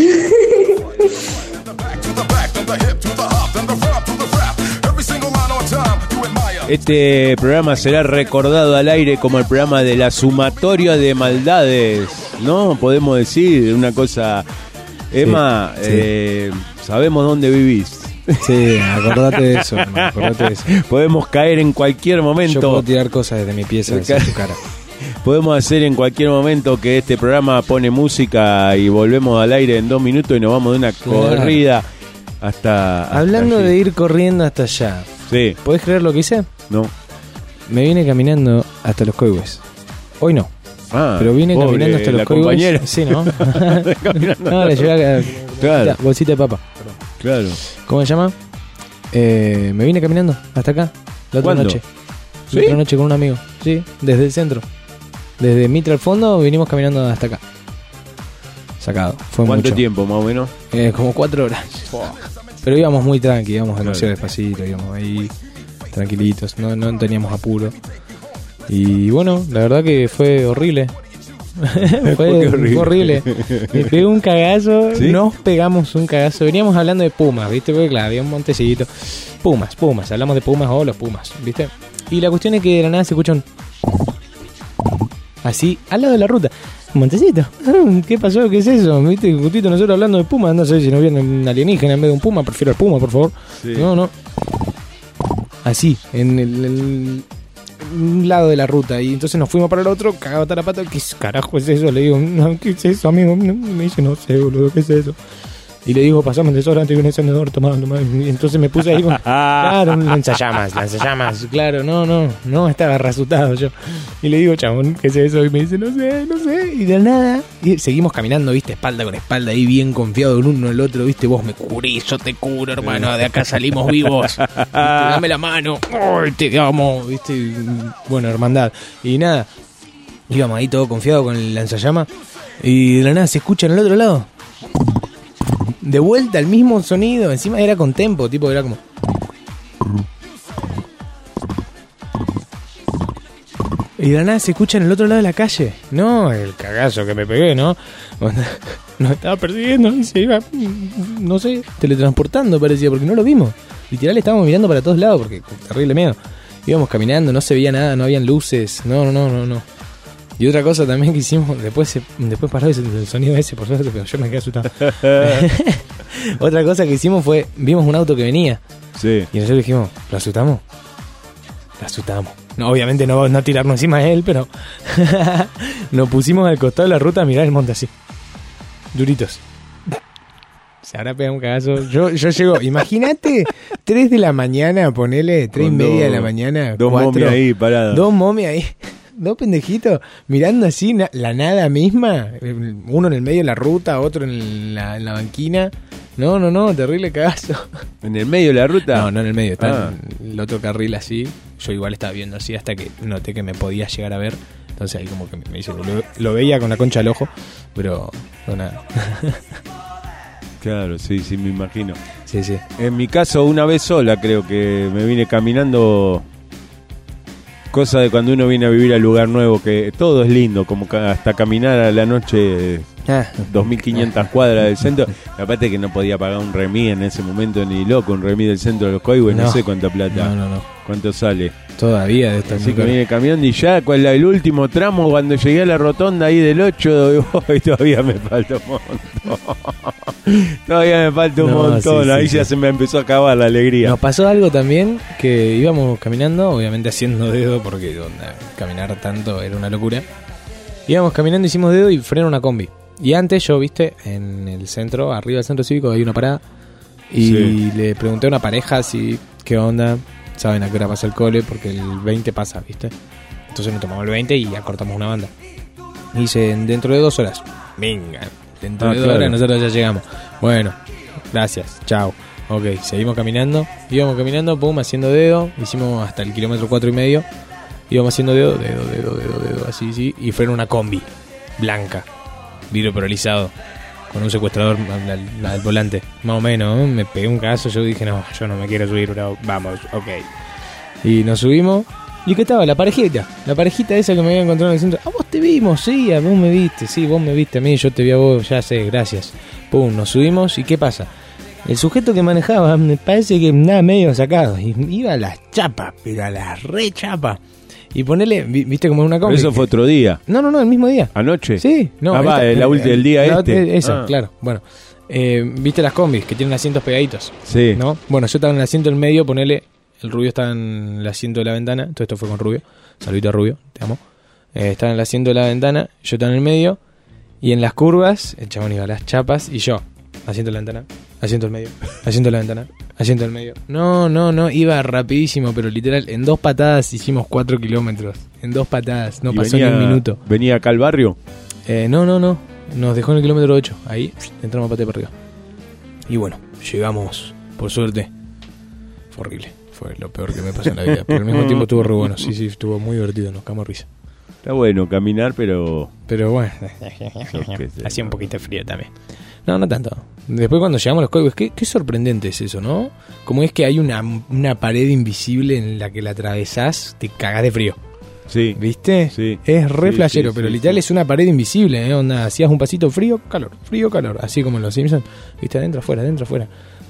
Este programa será recordado al aire como el programa de la sumatoria de maldades, ¿no? Podemos decir una cosa. Emma, sí. Sabemos dónde vivís. Sí, acordate de eso, hermano, acordate de eso. Podemos caer en cualquier momento. Yo puedo tirar cosas desde mi pieza hacia tu cara. Podemos hacer en cualquier momento que este programa pone música y volvemos al aire en 2 minutos y nos vamos de una corrida hasta Hablando allí. de ir corriendo hasta allá, Sí, ¿podés creer lo que hice? no. Me vine caminando hasta los Coihues. Hoy no, Ah, pero vine pobre, caminando hasta los la Coihues. compañera. Sí, ¿no? Caminando. No, le llevé Claro. bolsita de papa. Claro. ¿Cómo se llama? Me vine caminando hasta acá la otra ¿Cuándo? noche. ¿Sí? La otra noche con un amigo. Sí, desde el centro. Desde Mitre al fondo vinimos caminando hasta acá. Sacado. Fue ¿Cuánto mucho. tiempo más o menos? Como 4 horas. Pero íbamos muy tranqui, íbamos demasiado despacito, íbamos ahí tranquilitos, no teníamos apuro. Y bueno, la verdad que fue horrible. fue horrible. Me pegué un cagazo, ¿Sí? nos pegamos un cagazo. Veníamos hablando de pumas, ¿viste? Porque claro, había un montecito. Pumas, hablamos de pumas o los pumas, ¿viste? Y la cuestión es que de la nada se escuchan así, al lado de la ruta. Un montecito. ¿Qué pasó? ¿Qué es eso? ¿Viste? Justito nosotros hablando de pumas. No sé si nos viene un alienígena en vez de un puma. Prefiero al puma, por favor. Sí. No. Así, en un lado de la ruta. Y entonces nos fuimos para el otro, cagado hasta la pata. ¿Qué carajo es eso? Le digo, no, ¿qué es eso, amigo? Me dice, no sé, boludo, ¿qué es eso? Y le digo, pasamos el desodorante y un encendedor, tomá. Y entonces me puse ahí con... Claro, un lanzallamas, claro, no, estaba rasutado yo. Y le digo, chabón, ¿qué es eso? Y me dice, no sé, y de nada. Y seguimos caminando, viste, espalda con espalda, ahí bien confiado el uno en el otro, viste, vos me cubrís, yo te cubro, hermano, de acá salimos vivos. Viste, dame la mano, ¡ay, te amo! Viste, bueno, hermandad. Y nada, íbamos ahí todo confiado con el lanzallamas. Y de la nada se escucha en el otro lado. De vuelta el mismo sonido, encima era con tempo, tipo era como... Y de la nada se escucha en el otro lado de la calle. No, el cagazo que me pegué, ¿no? Nos estaba persiguiendo y se iba, no sé, teletransportando parecía, porque no lo vimos. Literal estábamos mirando para todos lados, porque terrible miedo. Íbamos caminando, no se veía nada, no habían luces, no. Y otra cosa también que hicimos, después paró el sonido ese, por suerte, pero yo me quedé asustado. Otra cosa que hicimos fue, vimos un auto que venía. Sí. Y nosotros dijimos, ¿lo asustamos? Lo asustamos. No, obviamente no tirarnos encima de él, pero nos pusimos al costado de la ruta a mirar el monte así. Duritos. Se habrá pegado un cagazo. Yo llego, imagínate, 3 de la mañana, ponele, 3:30 de la mañana. 2 momias ahí paradas. 2 momias ahí. 2 pendejitos mirando así la nada misma. Uno en el medio de la ruta, otro en la banquina. No, terrible cagazo. ¿En el medio de la ruta? No en el medio, está en el otro carril así. Yo igual estaba viendo así hasta que noté que me podía llegar a ver. Entonces ahí como que me hice, lo veía con la concha del ojo, pero no nada. Claro, sí, me imagino. Sí. En mi caso, una vez sola creo que me vine caminando. Cosa de cuando uno viene a vivir al lugar nuevo, que todo es lindo, como hasta caminar a la noche 2.500 cuadras del centro. Aparte que no podía pagar un remis en ese momento ni loco, un remis del centro de los Coihues, no sé cuánta plata. No. ¿Cuánto sale? Todavía de estar Así que viene caminando y ya con el último tramo, cuando llegué a la rotonda ahí del 8, todavía me falta un montón. Sí, ahí ya se me empezó a acabar la alegría. Nos pasó algo también, que íbamos caminando, obviamente haciendo dedo, porque caminar tanto era una locura. Íbamos caminando, hicimos dedo y frena una combi. Y antes yo, viste, en el centro, arriba del centro cívico, hay una parada. Y le pregunté a una pareja si, ¿qué onda? ¿Saben a qué hora pasa el cole? Porque el 20 pasa, ¿viste? Entonces nos tomamos el 20 y acortamos una banda. Y dicen, dentro de 2 horas. Venga, dentro de 2 horas nosotros ya llegamos. Bueno, gracias, chao. Ok, seguimos caminando. Íbamos caminando, pum, haciendo dedo. Hicimos hasta el kilómetro 4,5. Íbamos haciendo dedo, así, sí. Y frena una combi blanca, vidrio paralizado, con un secuestrador al volante, más o menos. Me pegué un caso, yo dije, no, yo no me quiero subir, bro. Vamos, ok. Y nos subimos. ¿Y qué estaba? La parejita esa que me había encontrado en el centro. Ah, vos te vimos, sí, vos me viste. Sí, vos me viste a mí, yo te vi a vos, ya sé, gracias. Pum, nos subimos. ¿Y qué pasa? El sujeto que manejaba, me parece que nada medio sacado. Y iba a las chapas, pero a las re chapas. Y ponele, viste como una combi. ¿Eso fue otro día? No, el mismo día. ¿Anoche? Sí. No, el día Esa, claro. Bueno, viste las combis que tienen asientos pegaditos. Sí. ¿No? Bueno, yo estaba en el asiento del medio, ponele, el Rubio estaba en el asiento de la ventana. Todo esto fue con Rubio. Saludito a Rubio, te amo. Estaba en el asiento de la ventana, yo estaba en el medio. Y en las curvas, el chabón iba a las chapas y yo, asiento de la ventana, asiento del medio, asiento de la ventana, asiento del medio. No, iba rapidísimo, pero literal, en 2 patadas hicimos 4 kilómetros. En 2 patadas, no pasó ni un minuto. ¿Venía acá al barrio? No, nos dejó en el kilómetro 8. Ahí, entramos a pate para arriba. Y bueno, llegamos, por suerte. Fue horrible, fue lo peor que me pasó en la vida. Pero al mismo tiempo estuvo re bueno, sí, estuvo muy divertido, nos cagamos risa. Está bueno caminar, pero bueno, hacía un poquito de frío también. No tanto. Después cuando llegamos a los Coihues, qué sorprendente es eso, ¿no? Como es que hay una pared invisible en la que la atravesás, te cagás de frío. Sí. ¿Viste? Sí. Es re flashero, sí, pero literal es una pared invisible, ¿eh? Onda, hacías un pasito, frío, calor. Así como en los Simpsons. ¿Viste? Adentro, afuera. Bueno,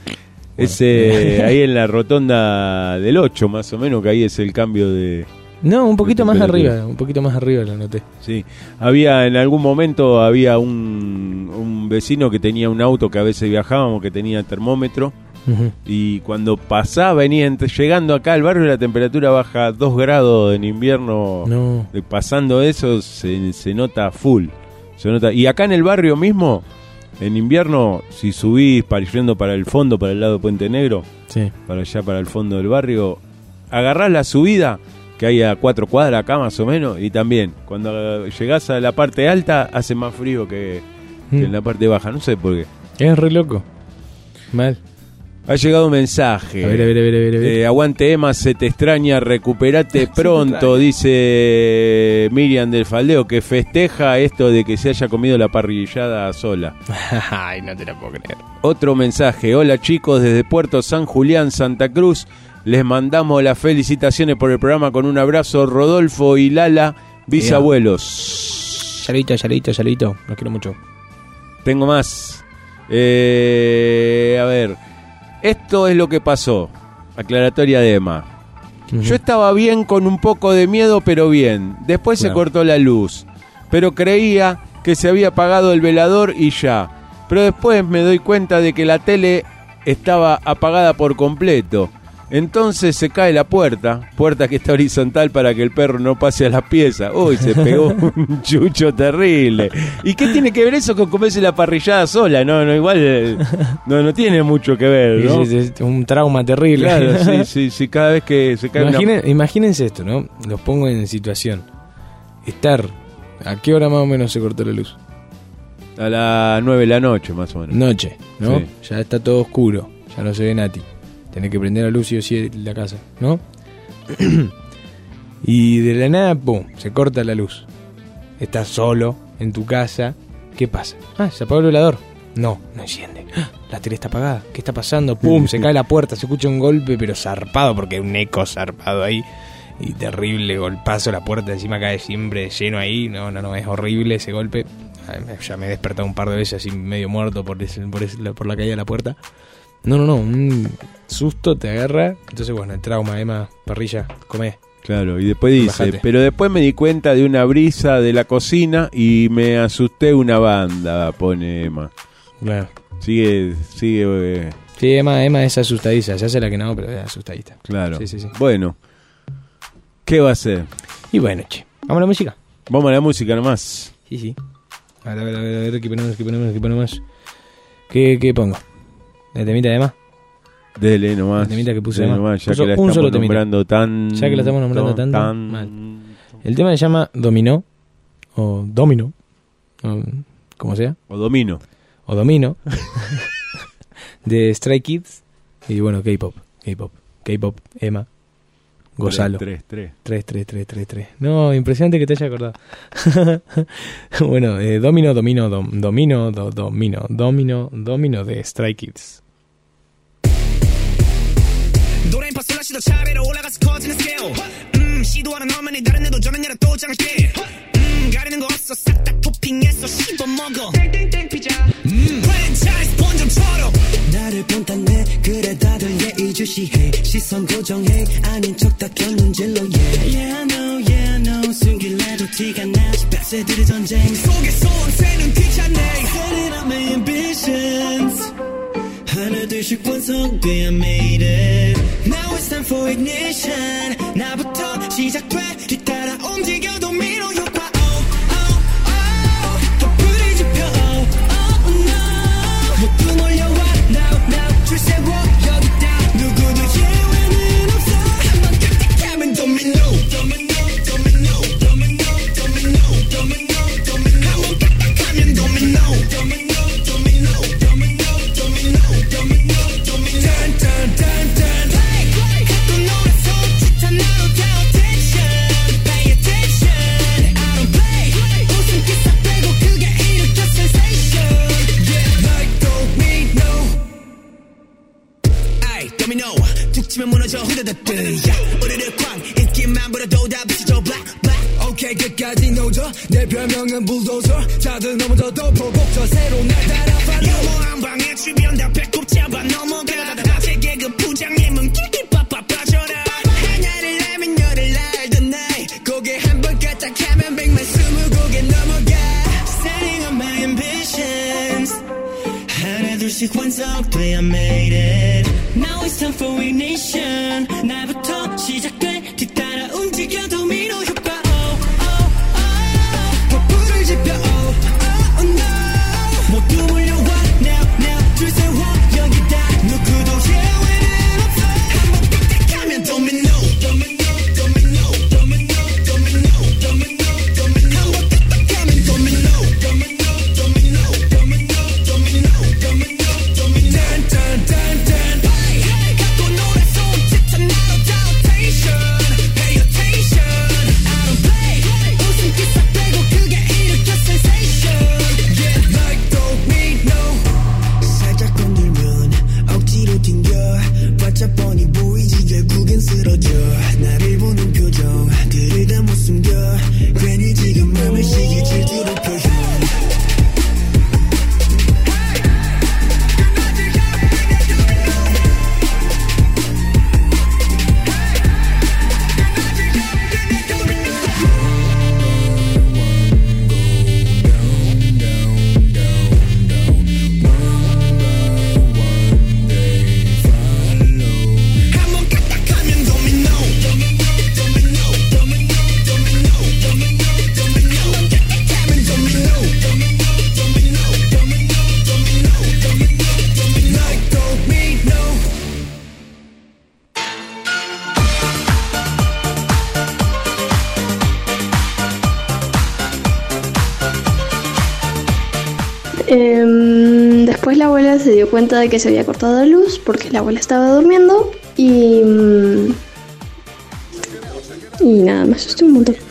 ahí en la rotonda del 8, más o menos, que ahí es el cambio de... No, un poquito más arriba lo noté. Sí, en algún momento había un vecino que tenía un auto que a veces viajábamos, que tenía termómetro, y cuando llegando acá al barrio la temperatura baja 2 grados en invierno, pasando eso se nota full, y acá en el barrio mismo, en invierno, si subís yendo para el fondo, para el lado de Puente Negro, para allá, para el fondo del barrio, agarrás la subida, que hay a 4 cuadras acá más o menos, y también cuando llegás a la parte alta hace más frío que en la parte baja, no sé por qué. Es re loco. Mal. Ha llegado un mensaje. A ver. Aguante Emma, se te extraña, recuperate pronto, dice Miriam del Faldeo, que festeja esto de que se haya comido la parrillada sola. Ay, no te la puedo creer. Otro mensaje. Hola chicos, desde Puerto San Julián, Santa Cruz. Les mandamos las felicitaciones por el programa con un abrazo, Rodolfo y Lala, bisabuelos. Saludito, los quiero mucho. Tengo más. A ver, esto es lo que pasó. Aclaratoria de Emma. Yo estaba bien con un poco de miedo, pero bien. Después se cortó la luz, pero creía que se había apagado el velador y ya. Pero después me doy cuenta de que la tele estaba apagada por completo. Entonces se cae la puerta que está horizontal para que el perro no pase a la pieza. Uy, se pegó un chucho terrible. ¿Y qué tiene que ver eso con comerse la parrillada sola? No, igual no tiene mucho que ver, ¿no? Es un trauma terrible. Claro, sí, cada vez que se cae Imagínense esto, ¿no? Los pongo en situación. ¿A qué hora más o menos se cortó la luz? A las 9 de la noche, más o menos. Noche, ¿no? Sí. Ya está todo oscuro, ya no se ve Nati. Tenés que prender la luz y la casa, ¿no? Y de la nada, pum, se corta la luz. Estás solo en tu casa. ¿Qué pasa? Se apagó el velador. No enciende. La tele está apagada. ¿Qué está pasando? Pum, se cae la puerta, se escucha un golpe, pero zarpado, porque hay un eco zarpado ahí. Y terrible golpazo, la puerta encima cae siempre lleno ahí. No, es horrible ese golpe. Ya me he despertado un par de veces así medio muerto por la caída de la puerta. No, un susto te agarra. Entonces, bueno, el trauma, Emma, parrilla, comé. Claro, y después dice, Bajate. pero después me di cuenta de una brisa de la cocina y me asusté una banda, pone Emma. Claro. Sigue. Sí, Emma es asustadiza. Se hace la que no, pero es asustadita. Claro. Sí. Bueno, ¿qué va a hacer? Y bueno, che. Vamos a la música. Vamos a la música nomás. Sí. A ver, ¿qué ponemos? ¿Qué pongo? ¿El temita de Emma? Dele nomás. El temita que puse Dele Emma. nomás, ya Puso que la un solo estamos temita. nombrando tanto. Ya que la estamos nombrando tanto. Mal. El tema se llama Dominó. O Domino. O como sea. O Domino. De Stray Kids. Y bueno, K-pop, Emma. Gozalo. 3. 3. No, impresionante que te haya acordado. Bueno, Domino de Stray Kids. 노래인 파솔라시도 차례로 올라가서 커지는 스케일 시도하는 너만이 다른 애도 저는 얘라 또 장할게 가리는 거 없어 싹 다 토핑해서 씹어먹어 땡땡땡 피자 프랜차이즈 본점처럼 나를 본따내 그래 다들 예의 주시해 시선 고정해 아닌 척 다 곁눈질로 Yeah I know 숨길래도 티가 나 10배세들의 전쟁 속에 소원새는 귀찮네 Setting up my ambitions 하나 둘씩 완성돼 I made it Now it's time for ignition 나부터 시작돼 뒤따라 움직여 도미노 효과 더 불이 지펴 no 모두 몰려와 now 줄 세워 여기다 누구도 예외는 없어 한번 깜짝하면 도미노 한번 깜짝하면 도미노 툭 치면 무너져 후다다뜨 우리를 쾅 인기만 부려도 다 비춰줘 black 오케이 끝까지 노져 내 별명은 불도저 다들 넘어져도 보복져 새로운 날 따라 follow 유머 한 방에 주변 다 배꼽 잡아 넘어가 낮에 개그 부장님은 끼끼빠빠 빠져라 하나를 내면 열을 날던 날 고개 한번 까딱하면 100만 20곡에 넘어가 Setting up my ambitions 하나 둘씩 완성돼 I made it Now it's time for ignition 나부터 시작돼 뒤따라 움직여 도미노 효과 더 불을 지펴 no 모두 몰려와 now 줄 세워 여기다 누구도 예외는 없어 한번 빽빽하면 도미노 한번 빽빽하면 도미노 뻔히 보이지 결국엔 쓰러져 나를 보는 표정 들이다 못 숨겨 괜히 지금 맘을 시기 질투로 표현 Después la abuela se dio cuenta de que se había cortado la luz porque la abuela estaba durmiendo y nada, me asusté un montón.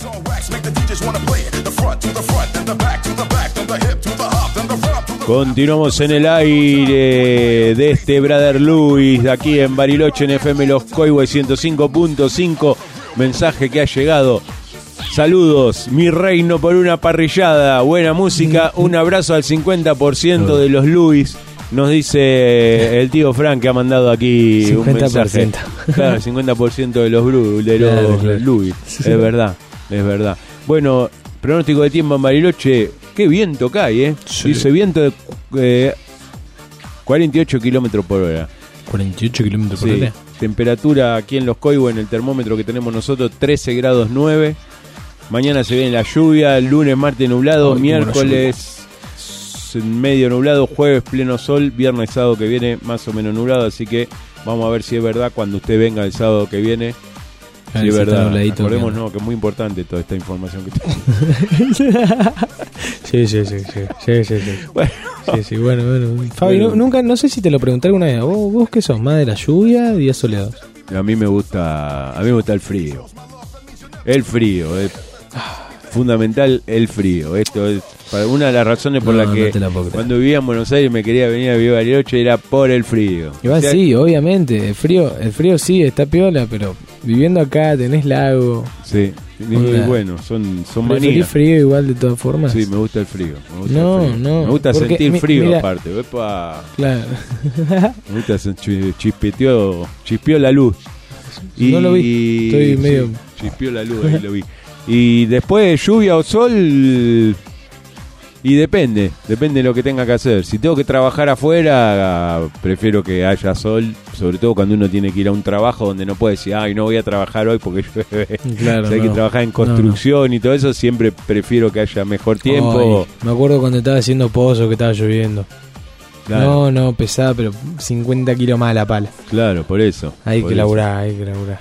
Continuamos en el aire de este Brother Luis, de aquí en Bariloche, en FM Los Coihues 105.5. Mensaje que ha llegado. Saludos, mi reino por una parrillada, buena música, un abrazo al 50% de los Luis. Nos dice el tío Frank que ha mandado aquí 50%. un mensaje. Claro, el 50% de los Claro. Luis. Sí. Es verdad. Bueno, pronóstico de tiempo en Bariloche. Qué viento cae, ¿eh? Sí. Dice viento de 48 kilómetros por hora. 48 kilómetros por Sí. hora. Temperatura aquí en Los Coihues, en el termómetro que tenemos nosotros, 13 grados 9. Mañana se viene la lluvia, lunes, martes nublado, Ay, miércoles medio nublado, jueves pleno sol, viernes, sábado que viene más o menos nublado, así que vamos a ver si es verdad cuando usted venga el sábado que viene. A ver Si es si está verdad, nubladito, acordémonos bien. que es muy importante toda esta información que tenemos. Sí. Bueno. Sí, bueno. Fabi, Bueno. nunca, no sé si te lo pregunté alguna vez. ¿Vos qué sos? ¿Más de la lluvia o días soleados? A mí me gusta el frío. El frío es fundamental, el frío. Esto es para una de las razones por No, las que no te la puedo creer. cuando vivía en Buenos Aires me quería venir a vivir a Bariloche era por el frío. Igual O sea, sí, obviamente. El frío sí, está piola, pero viviendo acá tenés lago. Sí, y Onda. bueno, son ¿Preferís manías. frío igual de todas formas? Sí, me gusta el frío. No, el frío. no, Me gusta porque sentir frío mira- aparte. Epa, Claro. me gusta chispeó la luz. No lo vi, estoy medio- Chispeó la luz, ahí lo vi. Y después lluvia o sol. Y depende de lo que tenga que hacer. Si tengo que trabajar afuera, prefiero que haya sol, sobre todo cuando uno tiene que ir a un trabajo donde no puede decir, ay, no voy a trabajar hoy porque llueve. Claro, Si hay que no. trabajar en construcción y todo eso, siempre prefiero que haya mejor tiempo. Ay, me acuerdo cuando estaba haciendo pozo que estaba lloviendo. Claro, No, pesada, pero 50 kilos más a la pala. claro, por eso. Hay por que eso. laburar.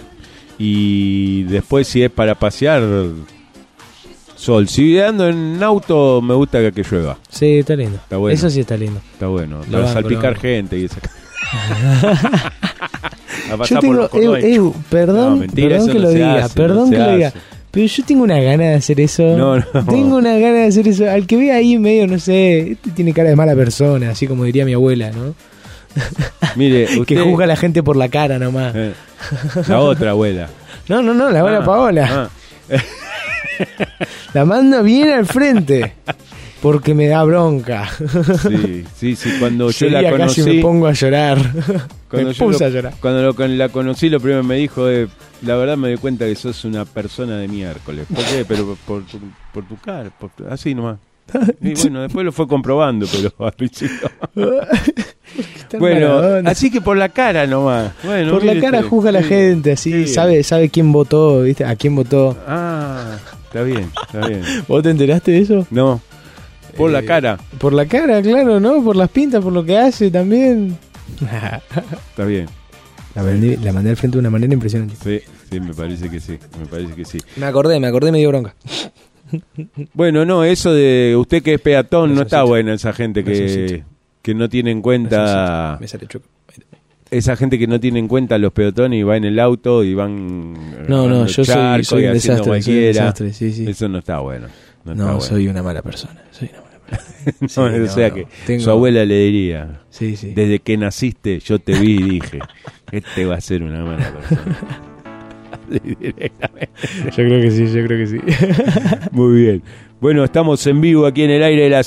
Y después, si es para pasear, sol. Si ando en auto, me gusta que llueva. Sí, está lindo. Está bueno. Eso sí está lindo. Está bueno. Lo Para banco, salpicar lo banco. gente y esa. A pasar Yo tengo, por los cordones. perdón, No, mentira, perdón eso que no lo se diga, hace, perdón no que se lo diga. hace. Pero yo tengo una gana de hacer eso. No. Tengo una gana de hacer eso. Al que ve ahí medio, no sé, este tiene cara de mala persona, así como diría mi abuela, ¿no? Mire, Que usted, juzga a la gente por la cara nomás. la otra abuela. No, la abuela Paola. Ah. La manda bien al frente. Porque me da bronca. Sí, cuando Ese yo la día conocí, casi me pongo a llorar. cuando Me yo puse lo- a llorar. Cuando la conocí, lo primero que me dijo es, la verdad me doy cuenta que sos una persona de miércoles. ¿Por qué? Pero por tu cara, así nomás. Y bueno, después lo fue comprobando, pero al principio. Bueno, Maradona. así que por la cara nomás. Bueno, Por la mire cara usted. juzga a la Sí, gente, así, sí. sabe quién votó, ¿viste? A quién votó. Ah, está bien. ¿Vos te enteraste de eso? No, por la cara. Por la cara, claro, ¿no? Por las pintas, por lo que hace también. Está bien. La mandé al frente de una manera impresionante. Sí, me parece que sí. Me acordé, me dio bronca. Bueno, no, eso de usted que es peatón, no está Brazoncito. buena esa gente que no tiene en cuenta. Me sale choco. Esa gente que no tiene en cuenta a los peatones y va en el auto y van. No, agarrando yo charcos soy y un haciendo desastre, soy un cualquiera. desastre, sí. Eso no está bueno. No, está No, bueno. soy una mala persona. No, Sí, o no, sea no. que Tengo- su abuela le diría: Sí. desde que naciste, yo te vi y dije, este va a ser una mala persona. Directamente. Yo creo que sí. Muy bien. Bueno, estamos en vivo aquí en el aire de la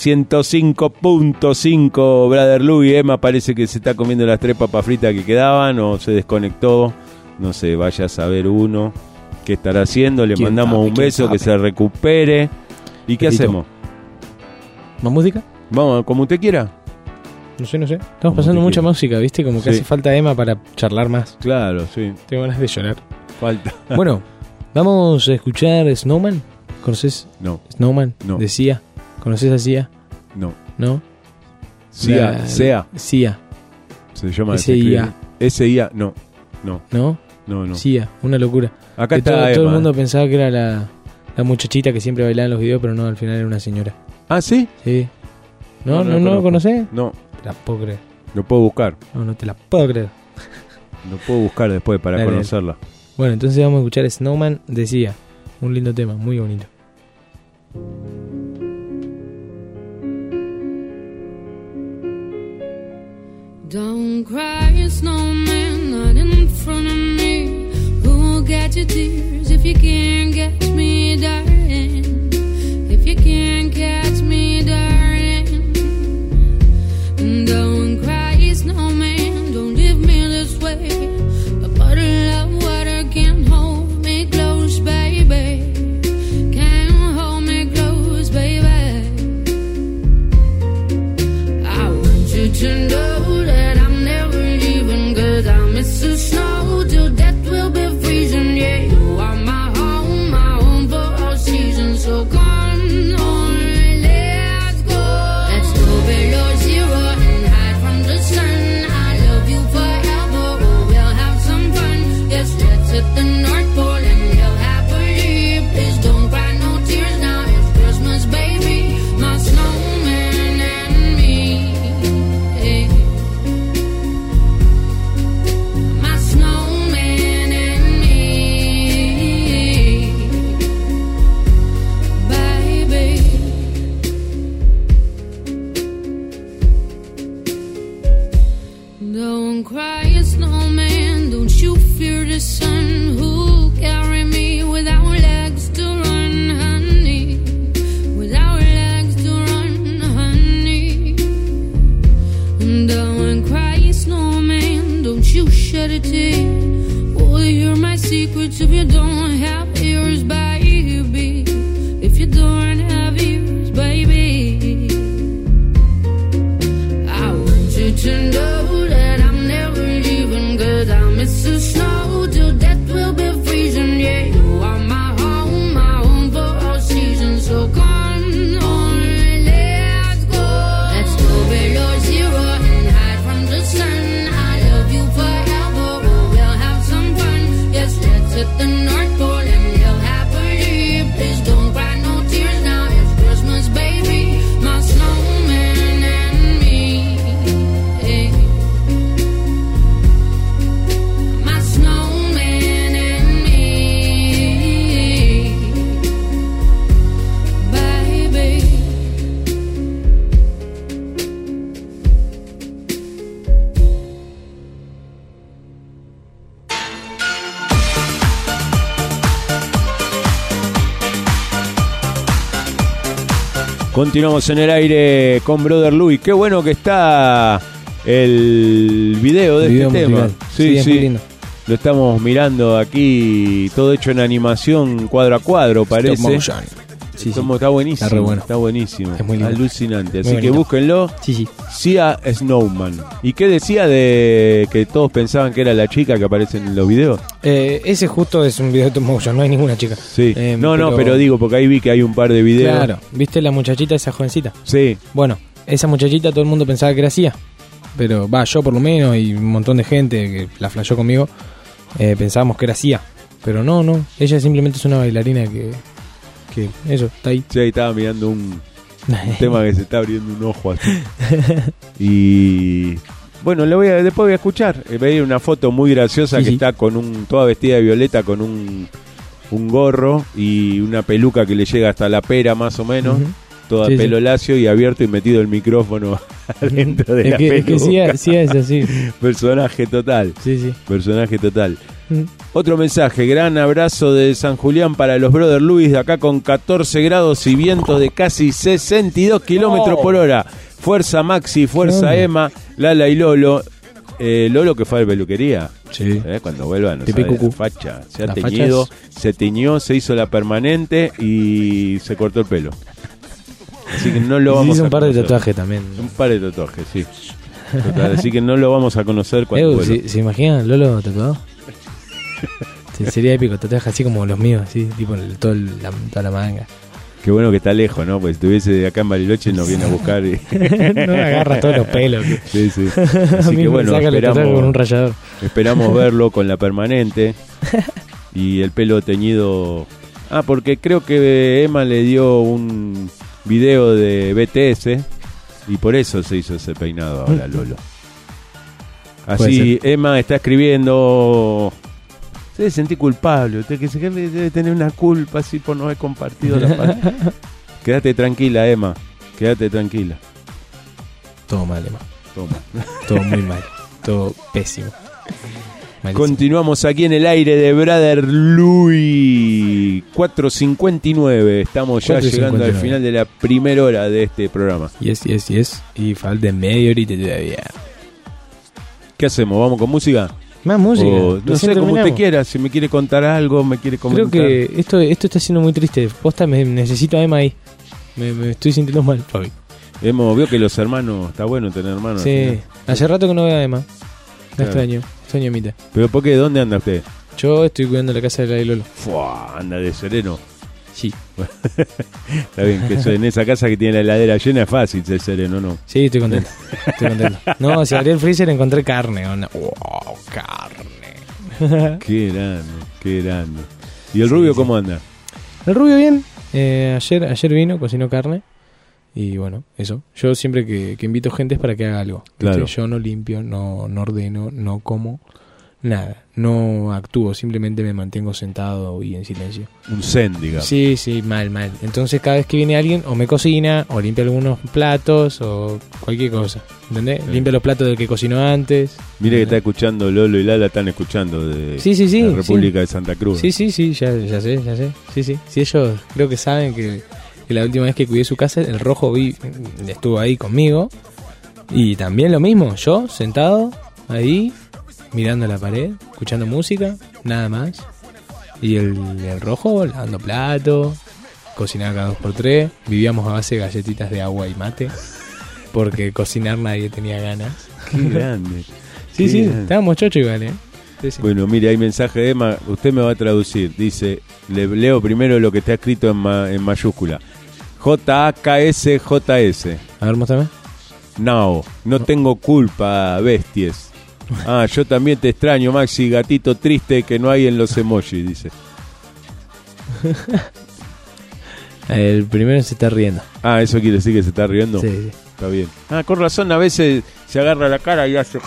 105.5. Brother Louie, Emma parece que se está comiendo las 3 papas fritas que quedaban o se desconectó. No sé, vaya a saber uno qué estará haciendo. Le ¿Quién mandamos sabe? un ¿Quién beso, sabe? que se recupere. ¿Y qué Besito. hacemos? ¿Más música? Vamos, como usted quiera. No sé. Estamos Como pasando te mucha quiera. música, ¿viste? Como que Sí. hace falta Emma para charlar más. Claro, sí. Tengo ganas de llorar. Falta. Bueno, vamos a escuchar Snowman. ¿Conoces No, Snowman? No. De Sia. ¿Conoces a Sia? no. ¿No? Sia, Sea. Sia. Se llama. S.I.A.. S.I.A. No. ¿No? No. Sia. Una locura. Acá Que está todo el Emma. mundo pensaba que era la muchachita que siempre bailaba en los videos, pero no, al final era una señora. Ah, ¿sí? Sí. ¿No lo lo conozco. conocés? No, Te la puedo creer. lo puedo buscar. No te la puedo creer. Lo puedo buscar después para Dale, conocerla. Bueno, entonces vamos a escuchar Snowman de Sia. Un lindo tema, muy bonito. Don't cry, snowman, not in front of me. Who'll get your tears if you can't catch me, darling? and cry, snowman. Don't you fear the sun? Who'll carry me without legs to run, honey? Without legs to run, honey. And down and cry, snowman. Don't you shed a tear. Will you hear my secrets if you don't have ears, baby? If you don't have ears, baby. I want you to know that I'm never leaving, 'cause I miss the snow till death will be freezing. Yeah, you are my home for all seasons. So come on, let's go. Let's go below zero and hide from the sun. I love you forever, oh, we'll have some fun. Yes, let's hit the North Pole and live happily. Please don't cry no tears now, it's Christmas, baby. My snowman and me. My snowman and me, baby. Continuamos en el aire con Brother Louis. Qué bueno que está el video de El video este tema. musical. Sí, es muy lindo. Lo estamos mirando aquí, todo hecho en animación cuadro a cuadro, parece. Stop motion. Sí, sí. Está buenísimo. Está re bueno. Está buenísimo. Es muy lindo. Alucinante. Así Muy que bonito. búsquenlo. Sí, sí. Sia Snowman. ¿Y qué decía de que todos pensaban que era la chica que aparece en los videos? Ese justo es un video de Stop Motion, no hay ninguna chica. Sí. No, pero digo, porque ahí vi que hay un par de videos. Claro, ¿viste la muchachita, esa jovencita? Sí. Bueno, esa muchachita todo el mundo pensaba que era Sia. Pero yo por lo menos y un montón de gente que la flashó conmigo, pensábamos que era Sia. Pero no, ella simplemente es una bailarina que eso, está ahí. Sí, ahí estaba mirando un tema que se está abriendo un ojo así. Y bueno, después voy a escuchar. Veía una foto muy graciosa Sí, que sí. está con toda vestida de violeta con un gorro y una peluca que le llega hasta la pera más o menos. Ujú. Toda Sí, pelo sí. lacio y abierto y metido el micrófono adentro de la peluca. Es que sí es así. Personaje total. Sí. Personaje total. Mm. Otro mensaje, gran abrazo de San Julián para los Brother Louis de acá con 14 grados y vientos de casi 62 kilómetros por hora. Fuerza Maxi, fuerza Emma, Lala y Lolo. Lolo que fue a la peluquería. Sí. Cuando vuelva, no Pipí sabe, cucú. la facha. Se ha La teñido, facha se teñió, se hizo la permanente y se cortó el pelo. Así que no lo Y se vamos hizo a un par de conocer. tatuajes también. Un par de tatuajes, sí. Total, así que no lo vamos a conocer cuando vuelva. ¿Se imaginan Lolo tatuado? Sí, sería épico, tatuajes así como los míos, así, tipo toda la manga. Qué bueno que está lejos, ¿no? Pues si estuviese acá en Bariloche nos viene a buscar y... No me agarra todos los pelos. Sí, sí. A Así mí que me bueno, saca el tatuaje con un rallador. esperamos verlo con la permanente y el pelo teñido. Ah, porque creo que Emma le dio un video de BTS y por eso se hizo ese peinado ahora, Lolo. Así, Emma está escribiendo... Se sentí culpable, usted que debe tener una culpa así por no haber compartido la parte. Quédate tranquila, Emma, quédate tranquila. Todo mal, Emma. Toma. Todo muy mal. Todo pésimo. Malísimo. Continuamos aquí en el aire de Brother Louis 4:59. Estamos ya 4:59. llegando al final de la primera hora de este programa. Yes. Y falta media horita todavía. ¿Qué hacemos? ¿Vamos con música? Más música. O, no sé, como usted quiera. Si me quiere contar algo, me quiere comentar. Creo que esto está siendo muy triste. Posta, necesito a Emma ahí. Me estoy sintiendo mal, Fabi. Vio que los hermanos, está bueno tener hermanos. Sí. Hace rato que no veo a Emma. La Claro. extraño a Emita. ¿Pero por qué? ¿Dónde anda usted? Yo estoy cuidando la casa de la Lolo. Fua, anda de sereno. Sí. Está bien, que eso, en esa casa que tiene la heladera llena es fácil ser sereno, ¿no? Sí, estoy contento. No, si abrí el freezer encontré carne. ¡Wow! Carne. Qué grande. ¿Y el rubio cómo anda? El rubio bien. Ayer vino, cocinó carne. Y bueno, eso. Yo siempre que invito gente es para que haga algo. Claro. Yo no limpio, no ordeno, no como. nada, no actúo, simplemente me mantengo sentado y en silencio. Un zen, digamos. Sí, mal. Entonces cada vez que viene alguien o me cocina o limpia algunos platos o cualquier cosa, ¿entendés? Sí. Limpia los platos del que cocinó antes. Mire que está escuchando Lolo y Lala, están escuchando de Sí, la República de Santa Cruz. Sí, ya sé. Sí, ellos creo que saben que la última vez que cuidé su casa, el Rojo estuvo ahí conmigo. Y también lo mismo, yo sentado ahí, mirando la pared, escuchando música, nada más. Y el Rojo lavando plato, cocinaba cada 2x3. Vivíamos a base de galletitas de agua y mate, porque cocinar nadie tenía ganas. Qué grande. Sí, estábamos chochos igual, Sí. Bueno, mire, hay mensaje de Emma, usted me va a traducir. Dice, le leo primero lo que está escrito en mayúscula. JAKSJS. A ver, muéstrame. No tengo culpa, besties. Yo también te extraño, Maxi, gatito triste que no hay en los emojis, dice. El primero se está riendo. ¿Eso quiere decir que se está riendo? Sí. Está bien. Con razón, a veces se agarra la cara y hace...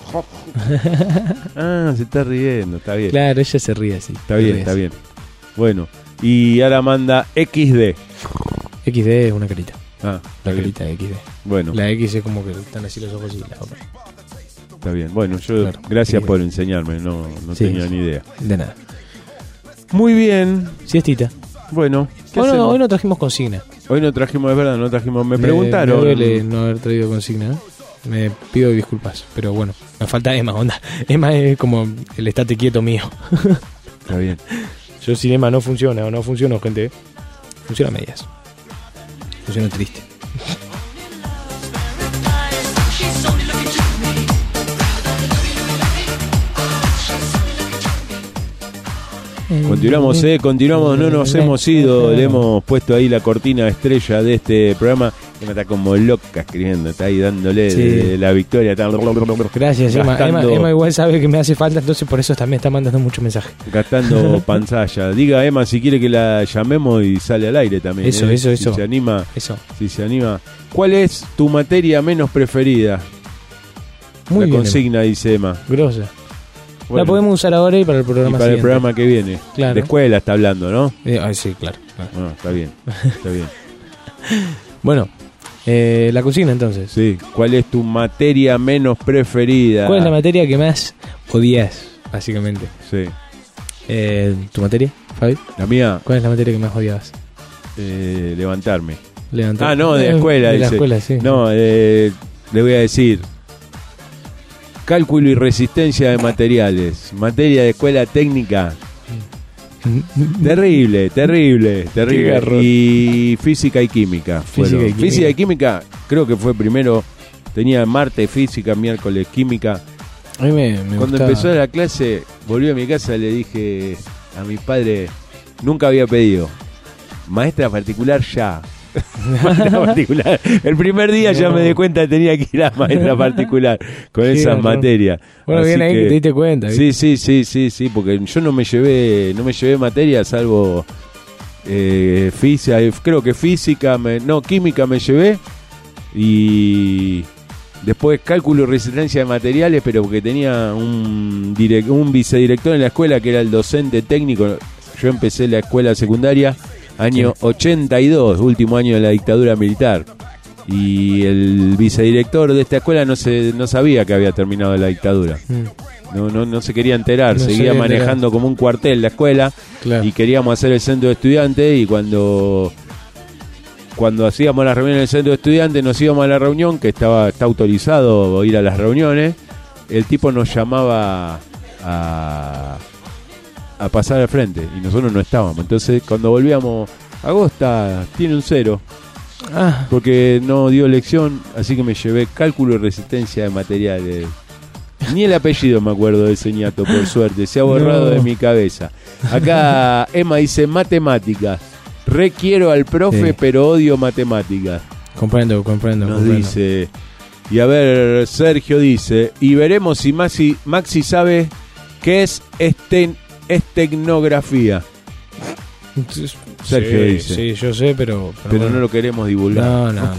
se está riendo, está bien. Claro, ella se ríe así. Está bien. Bueno, y ahora manda XD. XD es una carita. La carita de XD. Bueno. La X es como que están así los ojos y la otra. Está bien. Bueno, gracias por enseñarme, no tenía ni idea. De nada. Muy bien. Siestita. Bueno, hoy no trajimos consigna. Hoy no trajimos, es verdad, no trajimos. Me preguntaron. Me duele no haber traído consigna. Me pido disculpas, pero bueno, me falta Emma, onda. Emma es como el estate quieto mío. Está bien. Yo si Emma no funciona, gente. Funciona a medias. Funciona triste. Continuamos, no nos hemos ido, le hemos puesto ahí la cortina estrella de este programa. Emma está como loca escribiendo, está ahí dándole de la victoria. Gracias, Emma igual sabe que me hace falta, entonces por eso también está mandando muchos mensajes. Gastando pantalla. Diga, Emma, si quiere que la llamemos y sale al aire también. Eso. Si se anima. ¿Cuál es tu materia menos preferida? Muy bien, consigna, Emma. Dice Emma. Grosa. Bueno, la podemos usar ahora y para el programa siguiente. El programa que viene. Claro. De escuela está hablando, ¿no? Sí, claro. Está bien. Bueno, la consigna entonces. Sí. ¿Cuál es tu materia menos preferida? ¿Cuál es la materia que más odias, básicamente? Sí. ¿Tu materia, Fabi? La mía. ¿Cuál es la materia que más odiabas? Levantarme. No, de la escuela. De la escuela, sí. No, le voy a decir. Cálculo y resistencia de materiales. Materia de escuela técnica. Terrible. Y física y química. Física y química creo que fue primero. Tenía martes física, miércoles química. A mí me Cuando gustaba. empezó la clase, volví a mi casa, le dije a mi padre, nunca había pedido maestra particular ya. Maestra particular. El primer día ya me di cuenta que tenía que ir a maestra particular con esas materias. Bueno, Así bien ahí que te diste cuenta. ¿Viste? Sí, porque yo no me llevé materias salvo física, creo que química me llevé y después cálculo y resistencia de materiales, pero porque tenía un vicedirector en la escuela que era el docente técnico. Yo empecé la escuela secundaria año 82, último año de la dictadura militar. Y el vicedirector de esta escuela no sabía que había terminado la dictadura. No se quería enterar, seguía manejando como un cuartel la escuela. Claro. Y queríamos hacer el centro de estudiantes y cuando hacíamos las reuniones en el centro de estudiantes nos íbamos a la reunión, que está autorizado ir a las reuniones, el tipo nos llamaba a pasar al frente y nosotros no estábamos. Entonces cuando volvíamos, Agosta tiene un 0 porque no dio lección, así que me llevé cálculo y resistencia de materiales. Ni el apellido me acuerdo de ese ñato, por suerte, se ha borrado de mi cabeza. Acá Emma dice matemáticas, requiero al profe pero odio matemáticas. Comprendo. Nos dice. Y a ver, Sergio dice, y veremos si Maxi sabe qué es estenografía. Sergio dice. Sí, yo sé, pero no lo queremos divulgar. No.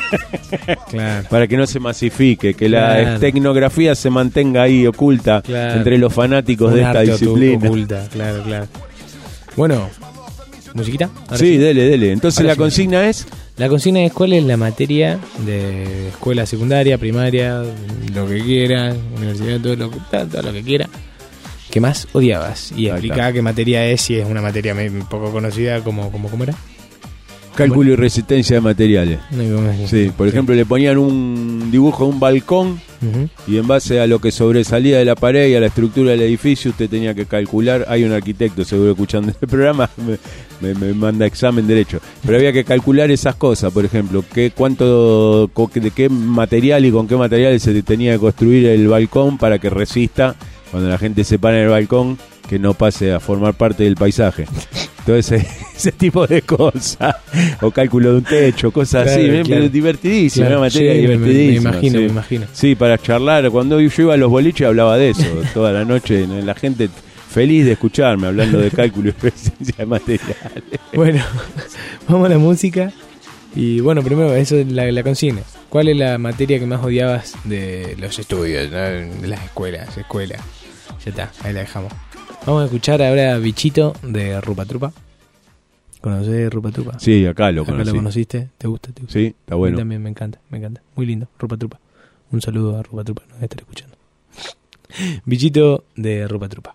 Claro. Para que no se masifique, que la Claro. tecnografía se mantenga ahí oculta entre los fanáticos de Un esta arte disciplina. oculta, claro. Bueno, ¿musiquita? Ahora Sí, dele. Entonces Ahora la sí. consigna es... La consigna es cuál es la materia de escuela secundaria, primaria, lo que quieras, universidad, todo lo que quieras, que más odiabas. Y explica qué materia es, si es una materia un poco conocida, ¿cómo era? Cálculo y resistencia de materiales. No, Sí, por ejemplo, le ponían un dibujo de un balcón y en base a lo que sobresalía de la pared y a la estructura del edificio, usted tenía que calcular. Hay un arquitecto seguro escuchando este programa, me manda examen derecho. Pero había que calcular esas cosas, por ejemplo, de qué material y con qué materiales se tenía que construir el balcón para que resista cuando la gente se para en el balcón, que no pase a formar parte del paisaje. Entonces, ese tipo de cosas, o cálculo de un techo, cosas así, Claro. divertidísima, Claro, una materia sí, divertidísima. me sí. imagino. Sí, para charlar, cuando yo iba a los boliches hablaba de eso, toda la noche, la gente feliz de escucharme hablando de cálculo y presencia de materiales. Bueno, vamos a la música. Y bueno, primero, eso es la consigna. ¿Cuál es la materia que más odiabas de los estudios, ¿no? De las escuelas? Ya está, ahí la dejamos. Vamos a escuchar ahora Bichito de Rupa Trupa. ¿Conocés Rupa Trupa? Sí, acá lo ¿Acá conocí. lo conociste? ¿Te gusta? Sí, está bueno. A mí también me encanta. Muy lindo, Rupa Trupa. Un saludo a Rupa Trupa, nos debe estar escuchando. Bichito de Rupa Trupa.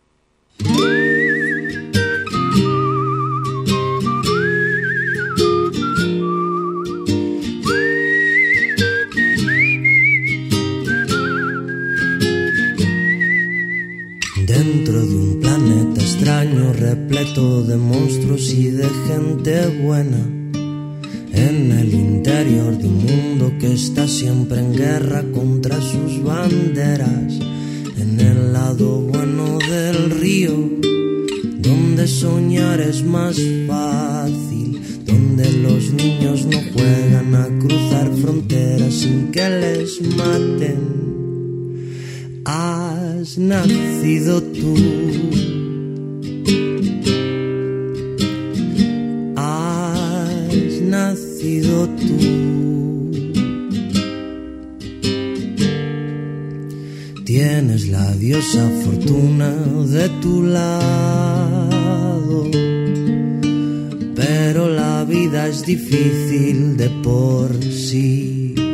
Dentro de un planeta extraño repleto de monstruos y de gente buena, en el interior de un mundo que está siempre en guerra contra sus banderas, en el lado bueno del río, donde soñar es más fácil, donde los niños no juegan a cruzar fronteras sin que les maten. Has nacido tú, has nacido tú. Tienes la diosa fortuna de tu lado, pero la vida es difícil de por sí.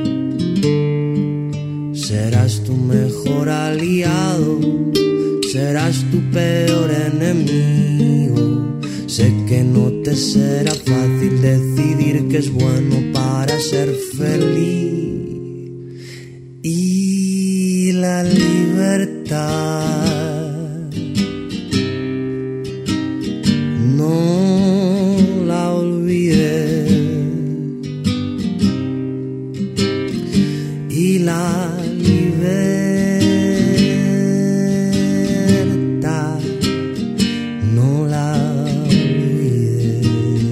Serás tu mejor aliado, serás tu peor enemigo. Sé que no te será fácil decidir qué es bueno para ser feliz. Y la libertad no la olvides. Y la libertad no la olvides.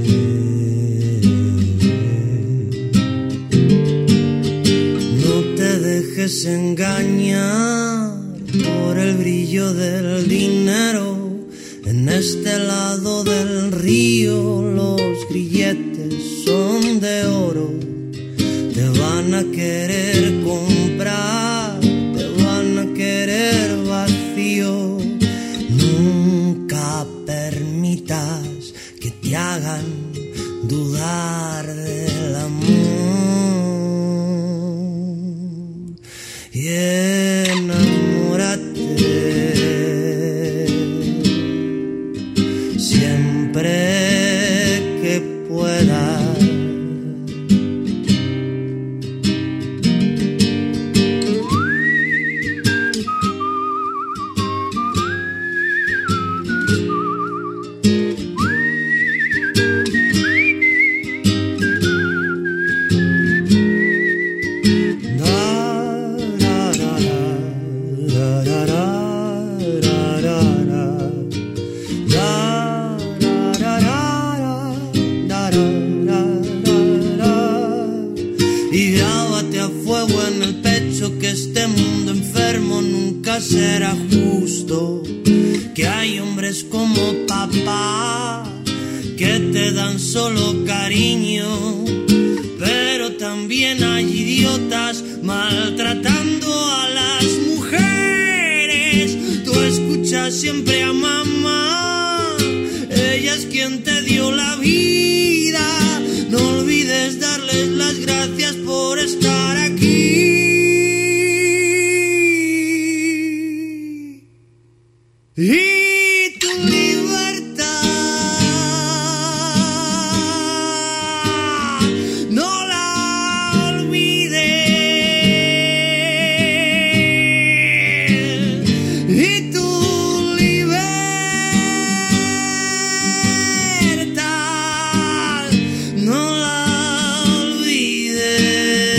No te dejes engañar por el brillo del dinero. En este lado del río los grilletes son de oro. Te van a querer comprar, te van a querer vacío. Nunca permitas que te hagan dudar del amor. Y enamórate siempre que puedas. Y grábate a fuego en el pecho que este mundo enfermo nunca será justo. Que hay hombres como papá que te dan solo cariño, pero también también hay idiotas maltratando a las mujeres. Tú escuchas siempre a mamá, ella es quien te dio la vida. No olvides darles las gracias por estar aquí. Y tu libertad no la olvides. Y tu libertad no la olvides.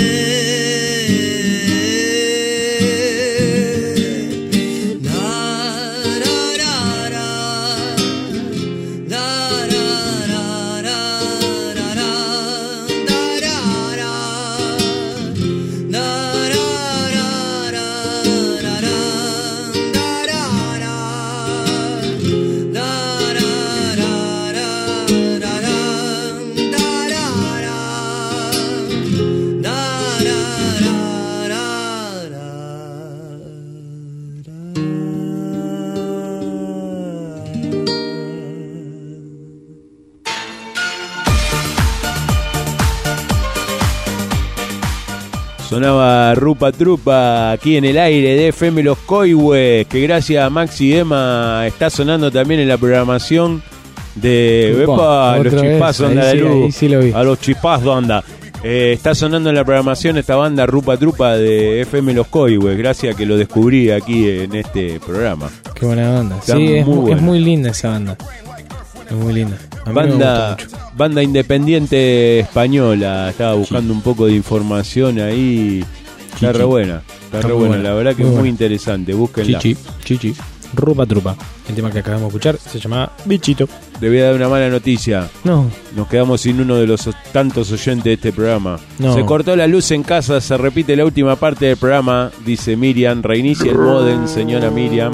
Sonaba Rupa Trupa aquí en el aire de FM Los Coihues, que gracias a Maxi y Emma está sonando también en la programación de Upa, los otra chispazos vez, anda ahí de sí, luz. ahí sí lo vi. A los chispazos anda. Está sonando en la programación esta banda Rupa Trupa de FM Los Coihues, gracias a que lo descubrí aquí en este programa. Qué buena banda. Está Sí, es buena. muy linda esa banda. Es muy linda. A mí me gusta mucho. Banda independiente española. Estaba buscando un poco de información ahí. Está re buena. Está re muy buena. buena. La verdad que Muy es muy buena. interesante. Búsquenla. Chichi. Rupa Trupa. El tema que acabamos de escuchar se llama Bichito. Le voy a dar una mala noticia. No. Nos quedamos sin uno de los tantos oyentes de este programa. No. Se cortó la luz en casa. Se repite la última parte del programa. Dice Miriam. Reinicia el modem, señora Miriam.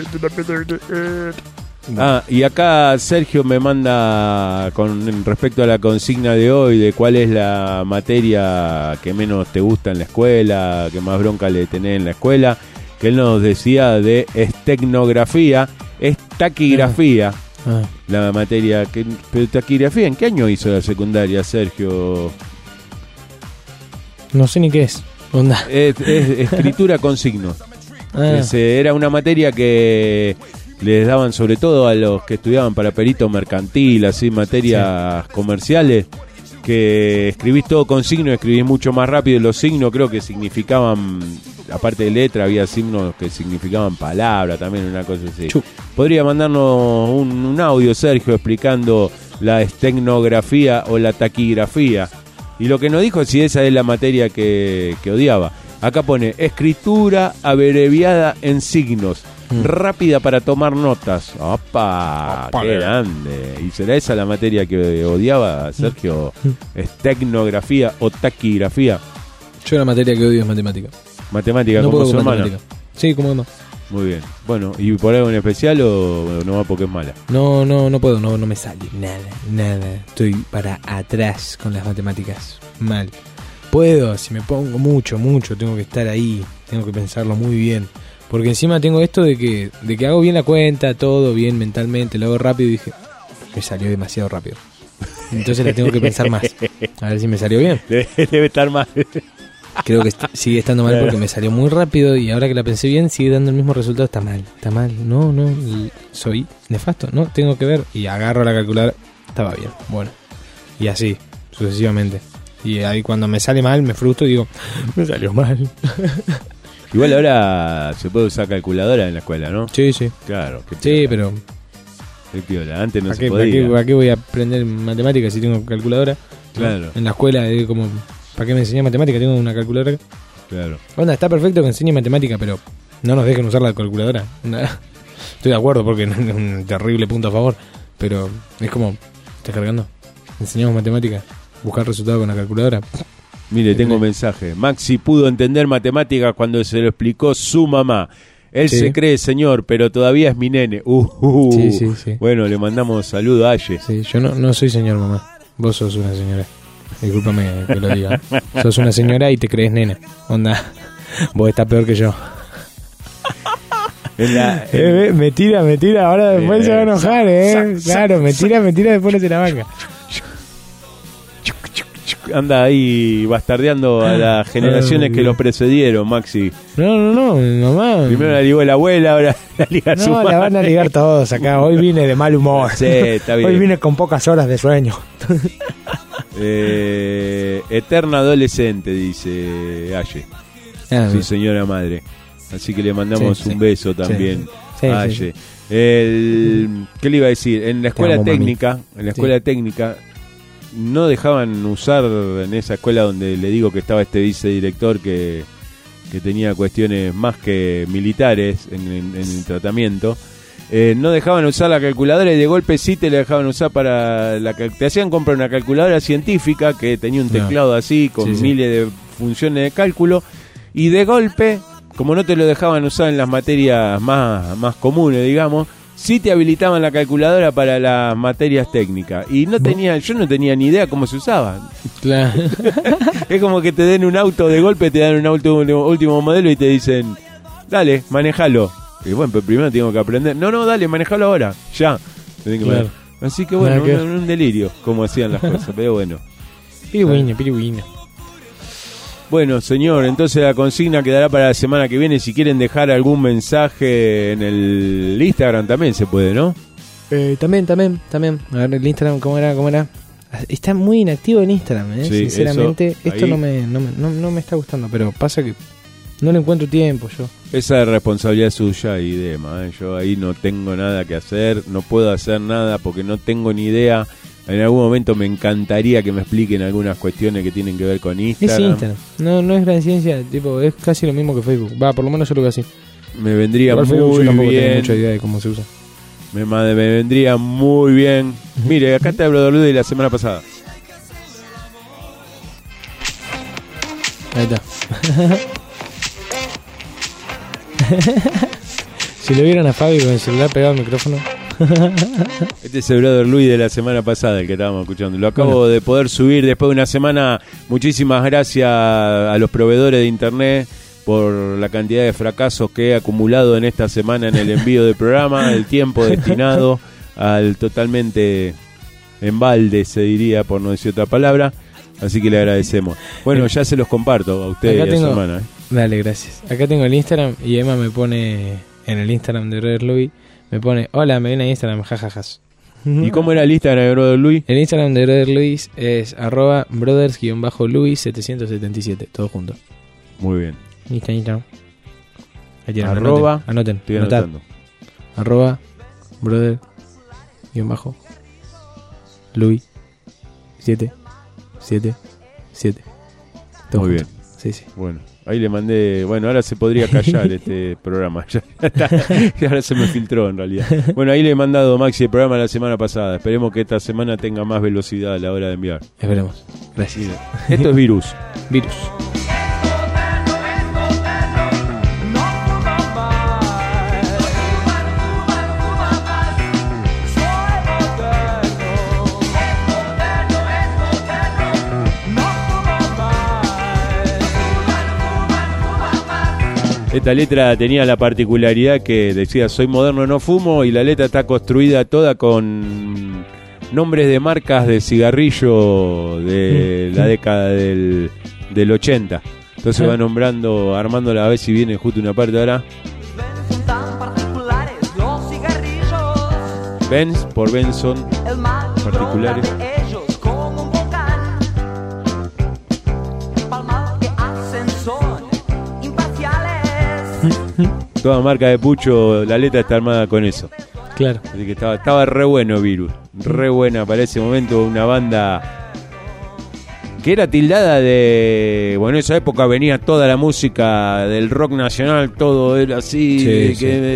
Ah, y acá Sergio me manda con respecto a la consigna de hoy de cuál es la materia que menos te gusta en la escuela, que más bronca le tenés en la escuela, que él nos decía de estecnografía, es taquigrafía, la materia que, pero taquigrafía, ¿en qué año hizo la secundaria, Sergio? No sé ni qué es. Onda. Es escritura con signos. Ah. Era una materia que les daban sobre todo a los que estudiaban para perito mercantil, así materias comerciales, que escribís todo con signos, escribís mucho más rápido. Los signos creo que significaban, aparte de letra, había signos que significaban palabra también, una cosa así. Podría mandarnos un audio, Sergio, explicando la estecnografía o la taquigrafía. Y lo que nos dijo si esa es la materia que odiaba. Acá pone escritura abreviada en signos. Rápida para tomar notas. ¡Opa! ¡Qué grande! ¿Y será esa la materia que odiaba, Sergio? ¿Estecnografía o taquigrafía? Yo la materia que odio es matemática. ¿Matemática No como puedo su con hermana? matemática. Sí, como Emma. Muy bien. Bueno, ¿y por algo en especial o no va porque es mala? No puedo, no me sale nada. Estoy para atrás con las matemáticas. Mal. Puedo, si me pongo mucho, tengo que estar ahí, tengo que pensarlo muy bien. Porque encima tengo esto de que hago bien la cuenta, todo bien mentalmente, lo hago rápido y dije, me salió demasiado rápido. Entonces la tengo que pensar más. A ver si me salió bien. Debe estar mal. Creo que sigue estando mal porque me salió muy rápido y ahora que la pensé bien sigue dando el mismo resultado. Está mal. No, soy nefasto, no, tengo que ver. Y agarro la calculadora, estaba bien, bueno. Y así, sucesivamente. Y ahí cuando me sale mal me frustro y digo, me salió mal. Igual ahora se puede usar calculadora en la escuela, ¿no? Sí. Claro. Sí, pero qué piola. Antes no ¿para se qué, podía. ¿para qué voy a aprender matemáticas si tengo calculadora? Claro. En la escuela es como, ¿para qué me enseñan matemáticas? Tengo una calculadora. Claro. Onda, está perfecto que enseñe matemática, pero no nos dejen usar la calculadora. Estoy de acuerdo porque es un terrible punto a favor, pero es como, ¿estás cargando? Enseñamos matemática, buscar resultados con la calculadora. Mire, tengo mensaje. Maxi pudo entender matemáticas cuando se lo explicó su mamá. Él se cree señor, pero todavía es mi nene. Sí. Bueno, le mandamos saludo a Aye. Sí, yo no soy señor, mamá. Vos sos una señora. Discúlpame que lo diga. Sos una señora y te crees nena. Onda, vos estás peor que yo. Me tira, ahora después se va a enojar, Claro, me tira, después no se la banca. Anda ahí bastardeando a las generaciones que lo precedieron, Maxi. No, mamá. Primero la ligó la abuela, ahora la liga su madre. La van a ligar todos acá. Hoy vine de mal humor. Sí, está bien. Hoy vine con pocas horas de sueño. Eterna adolescente, dice Aye. Su señora madre. Así que le mandamos un beso también a Aye. ¿Qué le iba a decir? En la escuela técnica, no dejaban usar, en esa escuela donde le digo que estaba este vicedirector que tenía cuestiones más que militares en el tratamiento, no dejaban usar la calculadora y de golpe sí te la dejaban usar para te hacían comprar una calculadora científica que tenía un teclado así con miles de funciones de cálculo, y de golpe, como no te lo dejaban usar en las materias más comunes, digamos, sí te habilitaban la calculadora para las materias técnicas. Y yo no tenía ni idea cómo se usaba. Claro. Es como que te den un auto, de golpe te dan un auto último modelo y te dicen, dale, manejalo. Y bueno, pero primero tengo que aprender. No, dale, manejalo ahora, ya. Claro. Así que bueno, un delirio como hacían las cosas, pero bueno. Pirigüino. Bueno, señor, entonces la consigna quedará para la semana que viene. Si quieren dejar algún mensaje en el Instagram también se puede, ¿no? También. A ver, el Instagram, ¿cómo era? Está muy inactivo en Instagram, ¿eh? Sí, sinceramente. Esto no me está gustando, pero pasa que no le encuentro tiempo yo. Esa es responsabilidad suya y demás, ¿eh? Yo ahí no tengo nada que hacer, no puedo hacer nada porque no tengo ni idea. En algún momento me encantaría que me expliquen algunas cuestiones que tienen que ver con Instagram. Es Instagram, no es gran ciencia, tipo, es casi lo mismo que Facebook. Por lo menos yo lo veo así. Me vendría muy Facebook, yo tampoco bien. tengo mucha idea de cómo se usa. Me vendría muy bien. Mire, acá está el Brother Luis de la semana pasada. Ahí está. Si lo vieron a Fabi con el celular pegado al micrófono. Este es el Brother Luis de la semana pasada, el que estábamos escuchando. Lo acabo de poder subir después de una semana. Muchísimas gracias a los proveedores de internet por la cantidad de fracasos que he acumulado en esta semana en el envío del programa, el tiempo destinado al totalmente en balde, se diría, por no decir otra palabra. Así que le agradecemos. Bueno, ya se los comparto a ustedes y a su hermana. Dale, gracias. Acá tengo el Instagram y Emma me pone en el Instagram de Brother Luis. Me pone, hola, me viene a Instagram, jajajas. ¿Y cómo era el Instagram de Brother Luis? El Instagram de Brother Luis es @brothers_Luis777, todo junto. Muy bien. Instagram. Ahí tienen, anoten. Estoy anotando. @brother_Luis777. Muy bien. Sí. Bueno, ahí le mandé. Bueno, ahora se podría callar este programa. Ya ahora se me filtró en realidad. Bueno, ahí le he mandado Maxi el programa la semana pasada. Esperemos que esta semana tenga más velocidad a la hora de enviar. Esperemos. Gracias. Esto es Virus. Esta letra tenía la particularidad que decía soy moderno, no fumo, y la letra está construida toda con nombres de marcas de cigarrillo de la década del 80. Entonces va nombrando, armándola, a ver si viene justo una parte ahora. Benz por Benson, particulares. Toda marca de pucho, la letra está armada con eso. Claro. Así que estaba re bueno Virus. Re buena para ese momento, una banda que era tildada de... Bueno, en esa época venía toda la música del rock nacional, todo era así.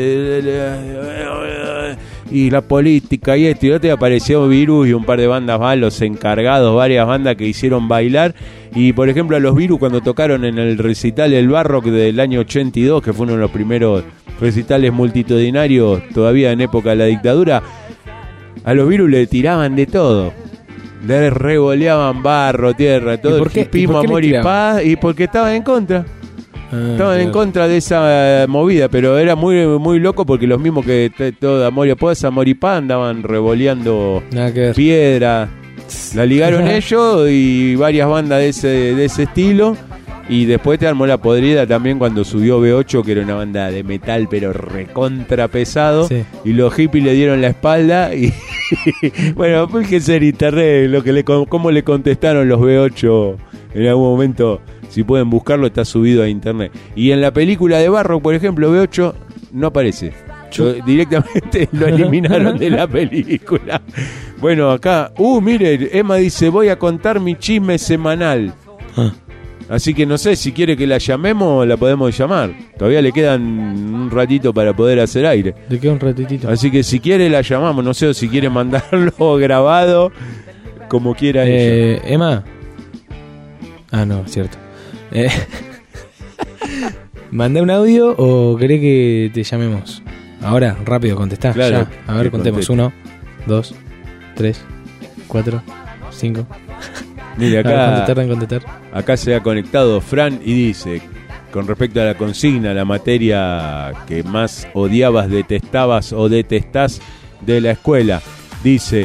Y la política y esto y otro, y apareció Virus y un par de bandas más, los encargados, varias bandas que hicieron bailar. Y por ejemplo a los Virus cuando tocaron en el recital El Barrock del año 82, que fue uno de los primeros recitales multitudinarios todavía en época de la dictadura, a los Virus le tiraban de todo. Le revoleaban barro, tierra, todo el hipismo, amor y paz, y porque estaban en contra. Estaban en contra de esa movida, pero era muy muy loco porque los mismos que todo amor y paz andaban revoleando piedra. La ligaron ellos y varias bandas de ese estilo. Y después te armó la podrida también cuando subió B8, que era una banda de metal pero recontra pesado. Sí. Y los hippies le dieron la espalda y bueno, fíjense en internet cómo le contestaron los B8 en algún momento. Si pueden buscarlo, está subido a internet. Y en la película de Barro, por ejemplo, B8 no aparece. Directamente lo eliminaron de la película. Bueno, acá, mire, Emma dice, voy a contar mi chisme semanal. Así que no sé, si quiere que la llamemos, la podemos llamar. Todavía le quedan un ratito para poder hacer aire. Le queda un ratitito. Así que si quiere la llamamos, no sé, o si quiere mandarlo grabado, como quiera ella. Emma. No, cierto. ¿Manda un audio o querés que te llamemos? Ahora, rápido, contestá. Claro, ya. A ver, contemos. 1, 2, 3, 4, 5. Mire, acá, contestar. Acá se ha conectado Fran y dice, con respecto a la consigna, la materia que más odiabas, detestabas o detestás de la escuela, dice...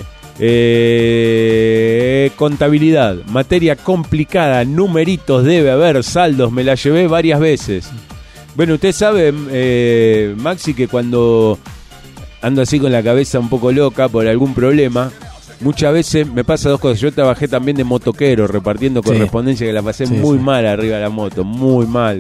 contabilidad, materia complicada, numeritos, debe haber, saldos, me la llevé varias veces. Bueno, usted sabe, Maxi, que cuando ando así con la cabeza un poco loca por algún problema, muchas veces me pasa dos cosas. Yo trabajé también de motoquero, repartiendo correspondencia, que la pasé muy mal arriba de la moto, muy mal.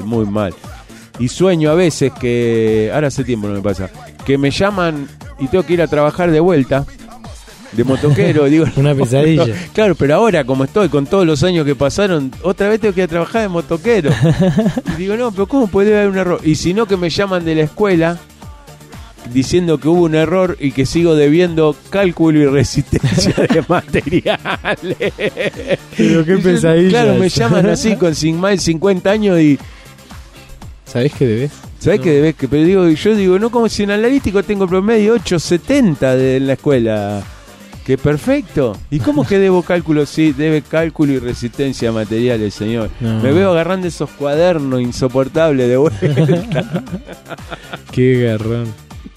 Y sueño a veces que, ahora hace tiempo no me pasa, que me llaman y tengo que ir a trabajar de vuelta de motoquero, digo, una pesadilla. Claro, pero ahora como estoy con todos los años que pasaron, otra vez tengo que ir a trabajar de motoquero. Y digo, no, pero ¿cómo puede haber un error? Y si no, que me llaman de la escuela diciendo que hubo un error y que sigo debiendo cálculo y resistencia de materiales. Pero qué pesadilla. Claro, me llaman así con más de 50 años y... ¿Sabés qué debes? ¿Sabés qué debes? Pero yo digo, no, como si en analítico tengo promedio 8.70 en la escuela. ¡Qué perfecto! ¿Y cómo que debo cálculo? Sí, debe cálculo y resistencia a materiales, señor. No. Me veo agarrando esos cuadernos insoportables de vuelta. ¡Qué garrón!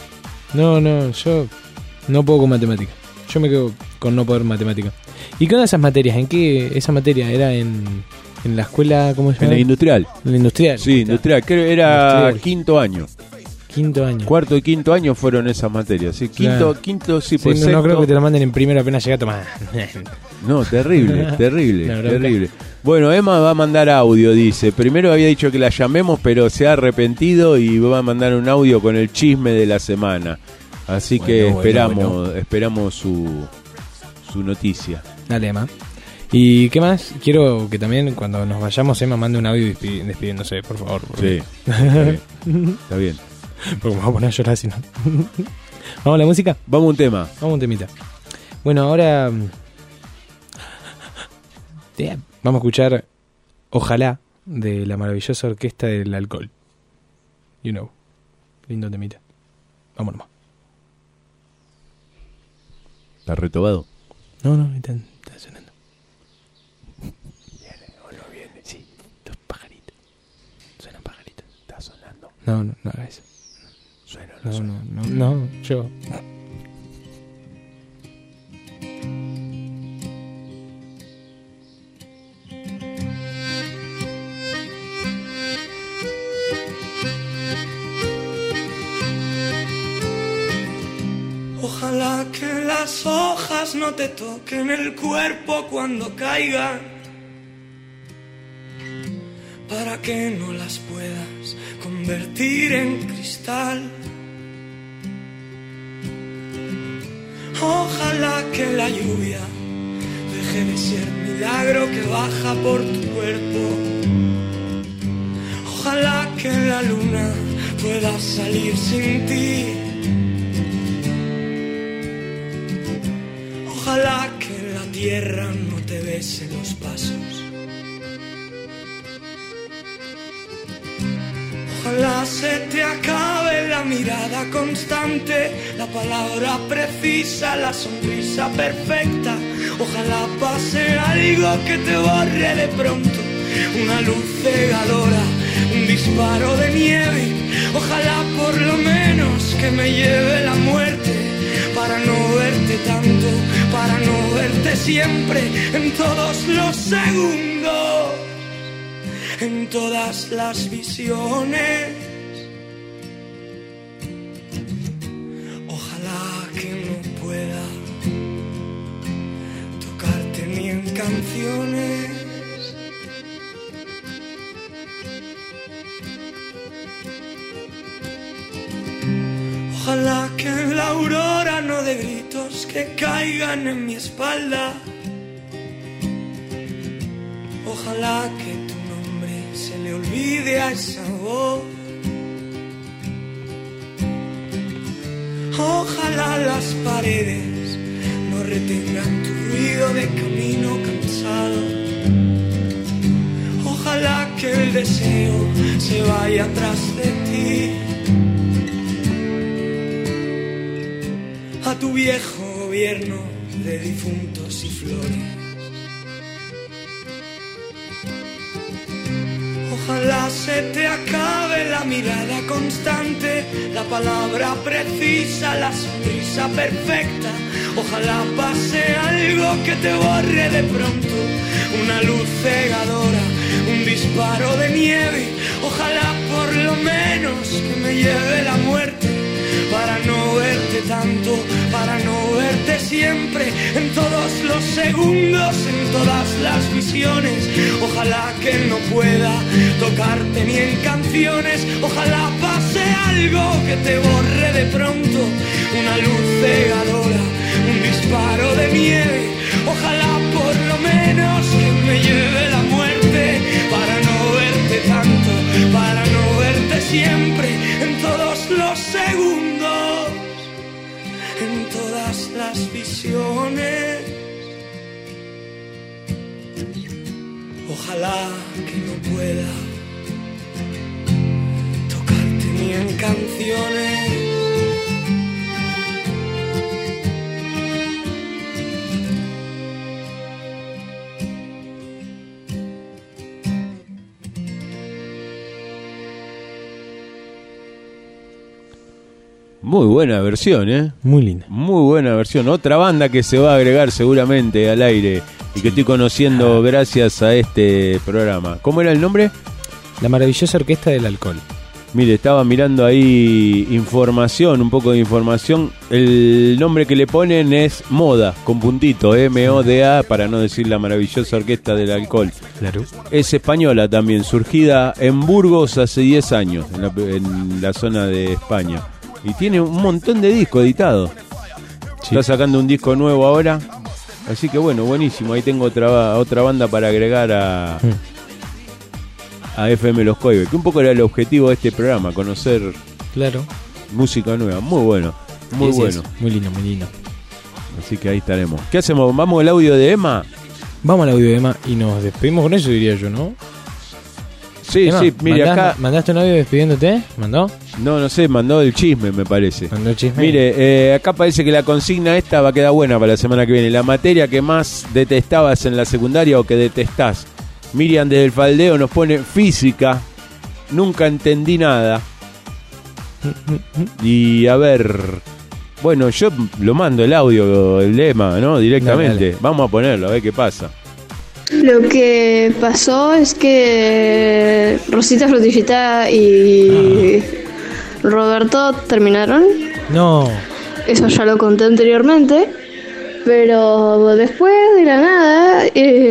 No, yo no puedo con matemática. Yo me quedo con no poder matemática. ¿Y qué onda esas materias? ¿En qué esa materia era en la escuela? ¿Cómo se llama? En la industrial. En la industrial. Sí, industrial. Creo que era quinto año. Cuarto y quinto año fueron esas materias. ¿Sí? Quinto, sí, pues no creo que te la manden en primero apenas llega a tomar. No, terrible. Bueno, Emma va a mandar audio, dice. Primero había dicho que la llamemos, pero se ha arrepentido y va a mandar un audio con el chisme de la semana. Así que esperamos su noticia. Dale, Emma. ¿Y qué más? Quiero que también cuando nos vayamos Emma mande un audio despidiéndose, por favor. Sí, está bien. Porque me voy a poner a llorar si no. ¿Vamos a la música? Vamos a un tema. Vamos a un temita. Bueno, ahora vamos a escuchar Ojalá de la maravillosa orquesta del alcohol. You know. Lindo temita. Vamos nomás. ¿Está retobado? No, está sonando. ¿Viene o no viene? Sí, los pajaritos. Suenan pajaritos. Está sonando. No haga eso. No, yo. Ojalá que las hojas no te toquen el cuerpo cuando caigan, para que no las puedas convertir en cristal. Ojalá que la lluvia deje de ser milagro que baja por tu cuerpo. Ojalá que la luna pueda salir sin ti. Ojalá que la tierra no te bese los pasos. Ojalá se te acabe la mirada constante, la palabra precisa, la sonrisa perfecta. Ojalá pase algo que te borre de pronto, una luz cegadora, un disparo de nieve. Ojalá por lo menos que me lleve la muerte, para no verte tanto, para no verte siempre, en todos los segundos, en todas las visiones. Ojalá que no pueda tocarte ni en canciones. Ojalá que en la aurora no de gritos que caigan en mi espalda. Ojalá que tu nombre se le olvide a esa voz. Ojalá las paredes no retengan tu ruido de camino cansado. Ojalá que el deseo se vaya tras de ti, a tu viejo gobierno de difuntos y flores. Ojalá se te acabe la mirada constante, la palabra precisa, la sonrisa perfecta. Ojalá pase algo que te borre de pronto, una luz cegadora, un disparo de nieve. Ojalá por lo menos que me lleve la muerte, para no verte tanto, para no verte siempre, en todos los segundos, en todas las visiones. Ojalá que no pueda tocarte ni en canciones. Ojalá pase algo que te borre de pronto, una luz cegadora, un disparo de nieve. Ojalá por lo menos que me lleve la muerte, para no verte tanto, para no verte siempre, en todos los segundos, en todas las visiones. Ojalá que no pueda tocarte ni en canciones. Muy buena versión, ¿eh? Muy linda. Muy buena versión. Otra banda que se va a agregar seguramente al aire y que estoy conociendo gracias a este programa. ¿Cómo era el nombre? La maravillosa Orquesta del Alcohol. Mire, estaba mirando ahí información, un poco de información. El nombre que le ponen es Moda, con puntito, M-O-D-A, para no decir la maravillosa Orquesta del Alcohol. Claro. Es española también, surgida en Burgos hace 10 años, en la zona de España. Y tiene un montón de discos editados. Sí. Está sacando un disco nuevo ahora. Así que bueno, buenísimo. Ahí tengo otra banda para agregar a FM Los Coibes. Que un poco era el objetivo de este programa, conocer música nueva. Muy bueno, muy bueno. Sí. Muy lindo, muy lindo. Así que ahí estaremos. ¿Qué hacemos? ¿Vamos al audio de Emma? Vamos al audio de Emma y nos despedimos con eso, diría yo, ¿no? Sí, Emma, sí, mire acá. ¿Mandaste un audio despidiéndote? ¿Mandó? No sé, mandó el chisme, me parece. ¿Mandó el chisme? Mire, acá parece que la consigna esta va a quedar buena para la semana que viene. La materia que más detestabas en la secundaria o que detestás. Miriam desde el Faldeo nos pone física. Nunca entendí nada. Y a ver, bueno, yo lo mando el audio, el lema, ¿no? Directamente. Dale. Vamos a ponerlo, a ver qué pasa. Lo que pasó es que Rosita Frutillita y Roberto terminaron. No. Eso ya lo conté anteriormente. Pero después de la nada,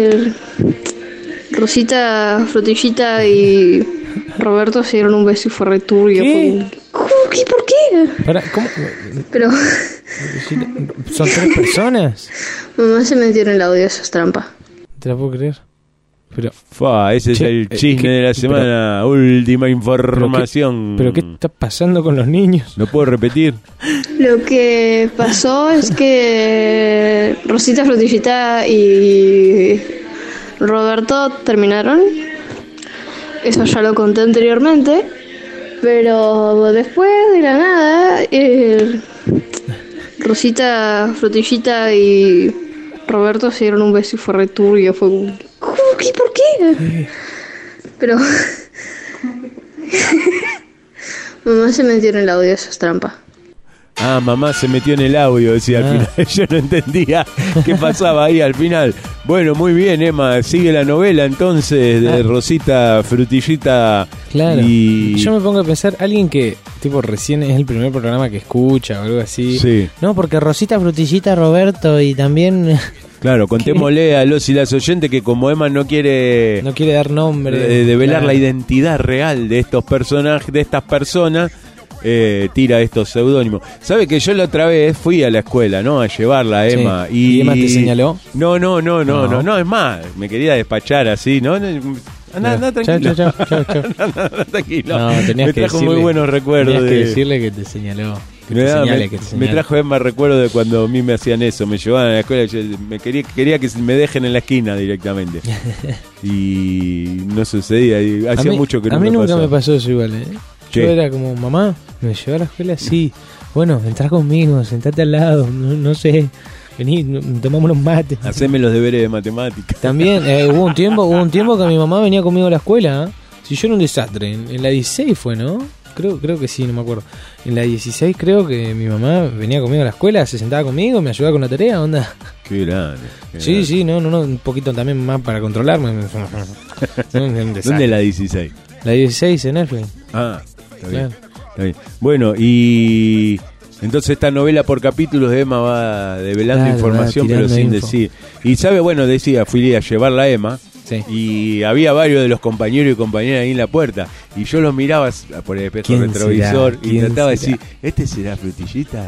Rosita Frutillita y Roberto se dieron un beso y fue re turbio. ¿Qué? ¿Por qué? ¿Cómo? Pero ¿son 3 personas? Mamá se metió en el audio, eso es trampa. ¿Te la puedo creer? Pero ese es el chisme de la semana. Última información. ¿Pero qué está pasando con los niños? ¿Lo puedo repetir? Lo que pasó es que Rosita Frutillita y Roberto terminaron. Eso ya lo conté anteriormente. Pero después de la nada, Rosita Frutillita y Roberto se dieron un beso y fue re turbio. Fue como, ¿cómo? ¿Qué? ¿Por qué? Pero mamá se metió en el audio, eso es trampa. Ah, mamá se metió en el audio, decía al final. Yo no entendía qué pasaba ahí al final. Bueno, muy bien, Emma. Sigue la novela entonces de Rosita Frutillita. Claro. Y yo me pongo a pensar, alguien que tipo recién es el primer programa que escucha o algo así. Sí. No, porque Rosita Frutillita, Roberto y también... Claro, contémosle a los y las oyentes que como Emma no quiere dar nombre, develar claro, la identidad real de estos personajes, de estas personas, tira estos seudónimos. ¿Sabe que yo la otra vez fui a la escuela, ¿no? A llevarla a Emma. Sí. ¿Y Emma te señaló? No, es más, me quería despachar así, ¿no? Anda, tranquilo. Chao. Anda, tranquilo. No, tenías me que trajo decirle, muy buenos recuerdos. Tenías que decirle que te señaló. Me trajo Emma recuerdo de cuando a mí me hacían eso, me llevaban a la escuela, yo quería que me dejen en la esquina directamente. Y no sucedía, y hacía mucho que no me pasaba. A mí nunca me pasó eso igual, ¿Qué? Yo era como, mamá, ¿me llevó a la escuela? Sí. Bueno, entrá conmigo, sentate al lado, no sé. Vení, tomamos unos mates. Haceme los deberes de matemáticas. También, hubo un tiempo que mi mamá venía conmigo a la escuela. Si yo era un desastre, en la 16 fue, ¿no? Creo que sí, no me acuerdo. En la 16 creo que mi mamá venía conmigo a la escuela, se sentaba conmigo, me ayudaba con la tarea, onda. Qué grande. Sí, no, un poquito también más para controlarme. ¿Dónde es la 16? La 16 en Netflix. Ah, está bien. Está bien. Bueno, y entonces esta novela por capítulos de Emma va develando información, pero sin decir. Y sabe, bueno, decía, fui a llevarla a Emma. Sí. Y había varios de los compañeros y compañeras ahí en la puerta y yo los miraba por el espejo retrovisor y trataba de decir, ¿este será Frutillita?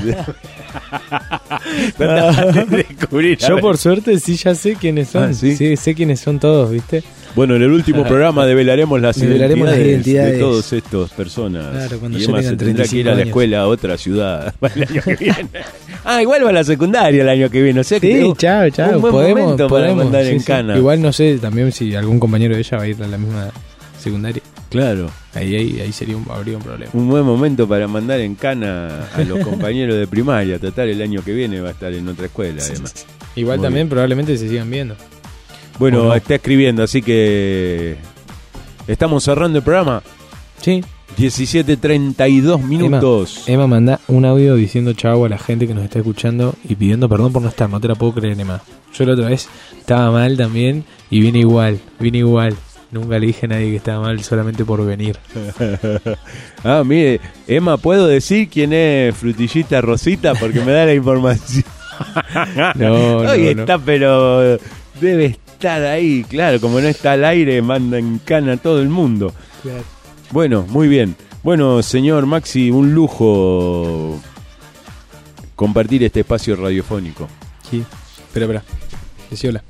Trataba de descubrir. Yo por suerte sí ya sé quiénes son. ¿Sí? Sé quiénes son todos, ¿viste? Bueno, en el último programa develaremos las identidades de todas estas personas. Claro, cuando y Emma se tendrá que ir a la escuela a otra ciudad el año que viene. Igual va a la secundaria el año que viene. O sea que sí, chao. Un buen momento para mandar en cana. Igual no sé también si algún compañero de ella va a ir a la misma secundaria. Claro. Ahí habría un problema. Un buen momento para mandar en cana a los compañeros de primaria. Total, el año que viene va a estar en otra escuela, además. Igual muy también bien. Probablemente se sigan viendo. Bueno, no. Está escribiendo, así que estamos cerrando el programa. Sí. 17:32 minutos. Emma manda un audio diciendo chau a la gente que nos está escuchando y pidiendo perdón por no estar. No te la puedo creer, Emma. Yo la otra vez estaba mal también y vine igual. Nunca le dije a nadie que estaba mal solamente por venir. Mire, Emma, ¿puedo decir quién es Frutillita Rosita? Porque me da la información. No. Está, pero debe estar ahí. Claro, como no está al aire, manda en cana a todo el mundo. Claro. Bueno, muy bien. Bueno, señor Maxi, un lujo compartir este espacio radiofónico. Sí. Espera. Decí hola.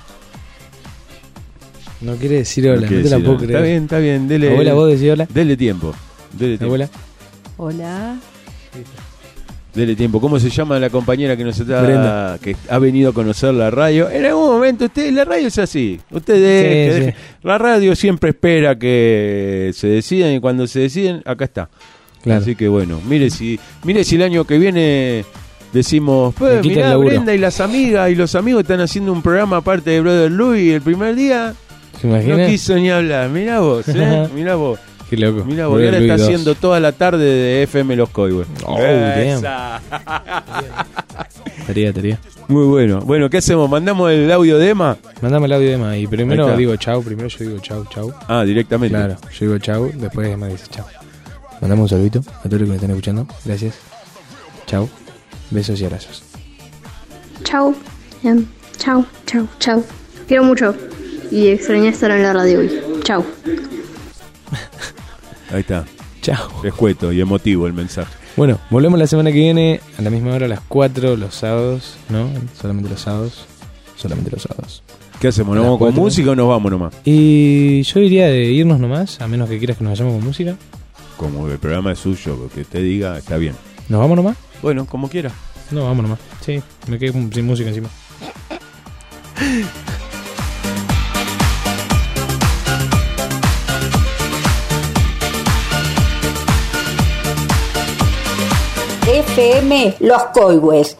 No quiere decir hola, no te la puedo creer. Está bien. Dele, abuela, vos decís hola. Dele tiempo. Abuela. Hola. Dele tiempo. ¿Cómo se llama la compañera que que ha venido a conocer la radio? En algún momento, la radio es así. Ustedes, la radio siempre espera que se decidan y cuando se deciden, acá está. Claro. Así que bueno, mire si el año que viene decimos, pues mirá, Brenda y las amigas y los amigos están haciendo un programa aparte de Brother Louis y el primer día no quiso ni hablar. Mirá vos, mirá vos. Qué loco. Mira, ahora está haciendo toda la tarde de FM Los Coihues. Tarea. Muy bueno. Bueno, ¿qué hacemos? ¿Mandamos el audio de Emma? Mandamos el audio de Emma y primero digo chau. Primero yo digo chau. Ah, directamente. Claro, yo digo chau, después Emma dice chau. Mandamos un saludito a todos los que me están escuchando. Gracias. Chau. Besos y abrazos. Chau. Chau. Quiero mucho. Y extrañé estar en la radio hoy. Chau. Ahí está. Chao. Escueto y emotivo el mensaje. Bueno, volvemos la semana que viene a la misma hora, a las 4, los sábados, ¿no? Solamente los sábados. ¿Qué hacemos? ¿Nos vamos con música o nos vamos nomás? Y yo diría de irnos nomás, a menos que quieras que nos vayamos con música. Como el programa es suyo, lo que usted diga está bien. ¿Nos vamos nomás? Bueno, como quiera. No, vamos nomás. Sí, me quedé sin música encima. FM Los Coihues.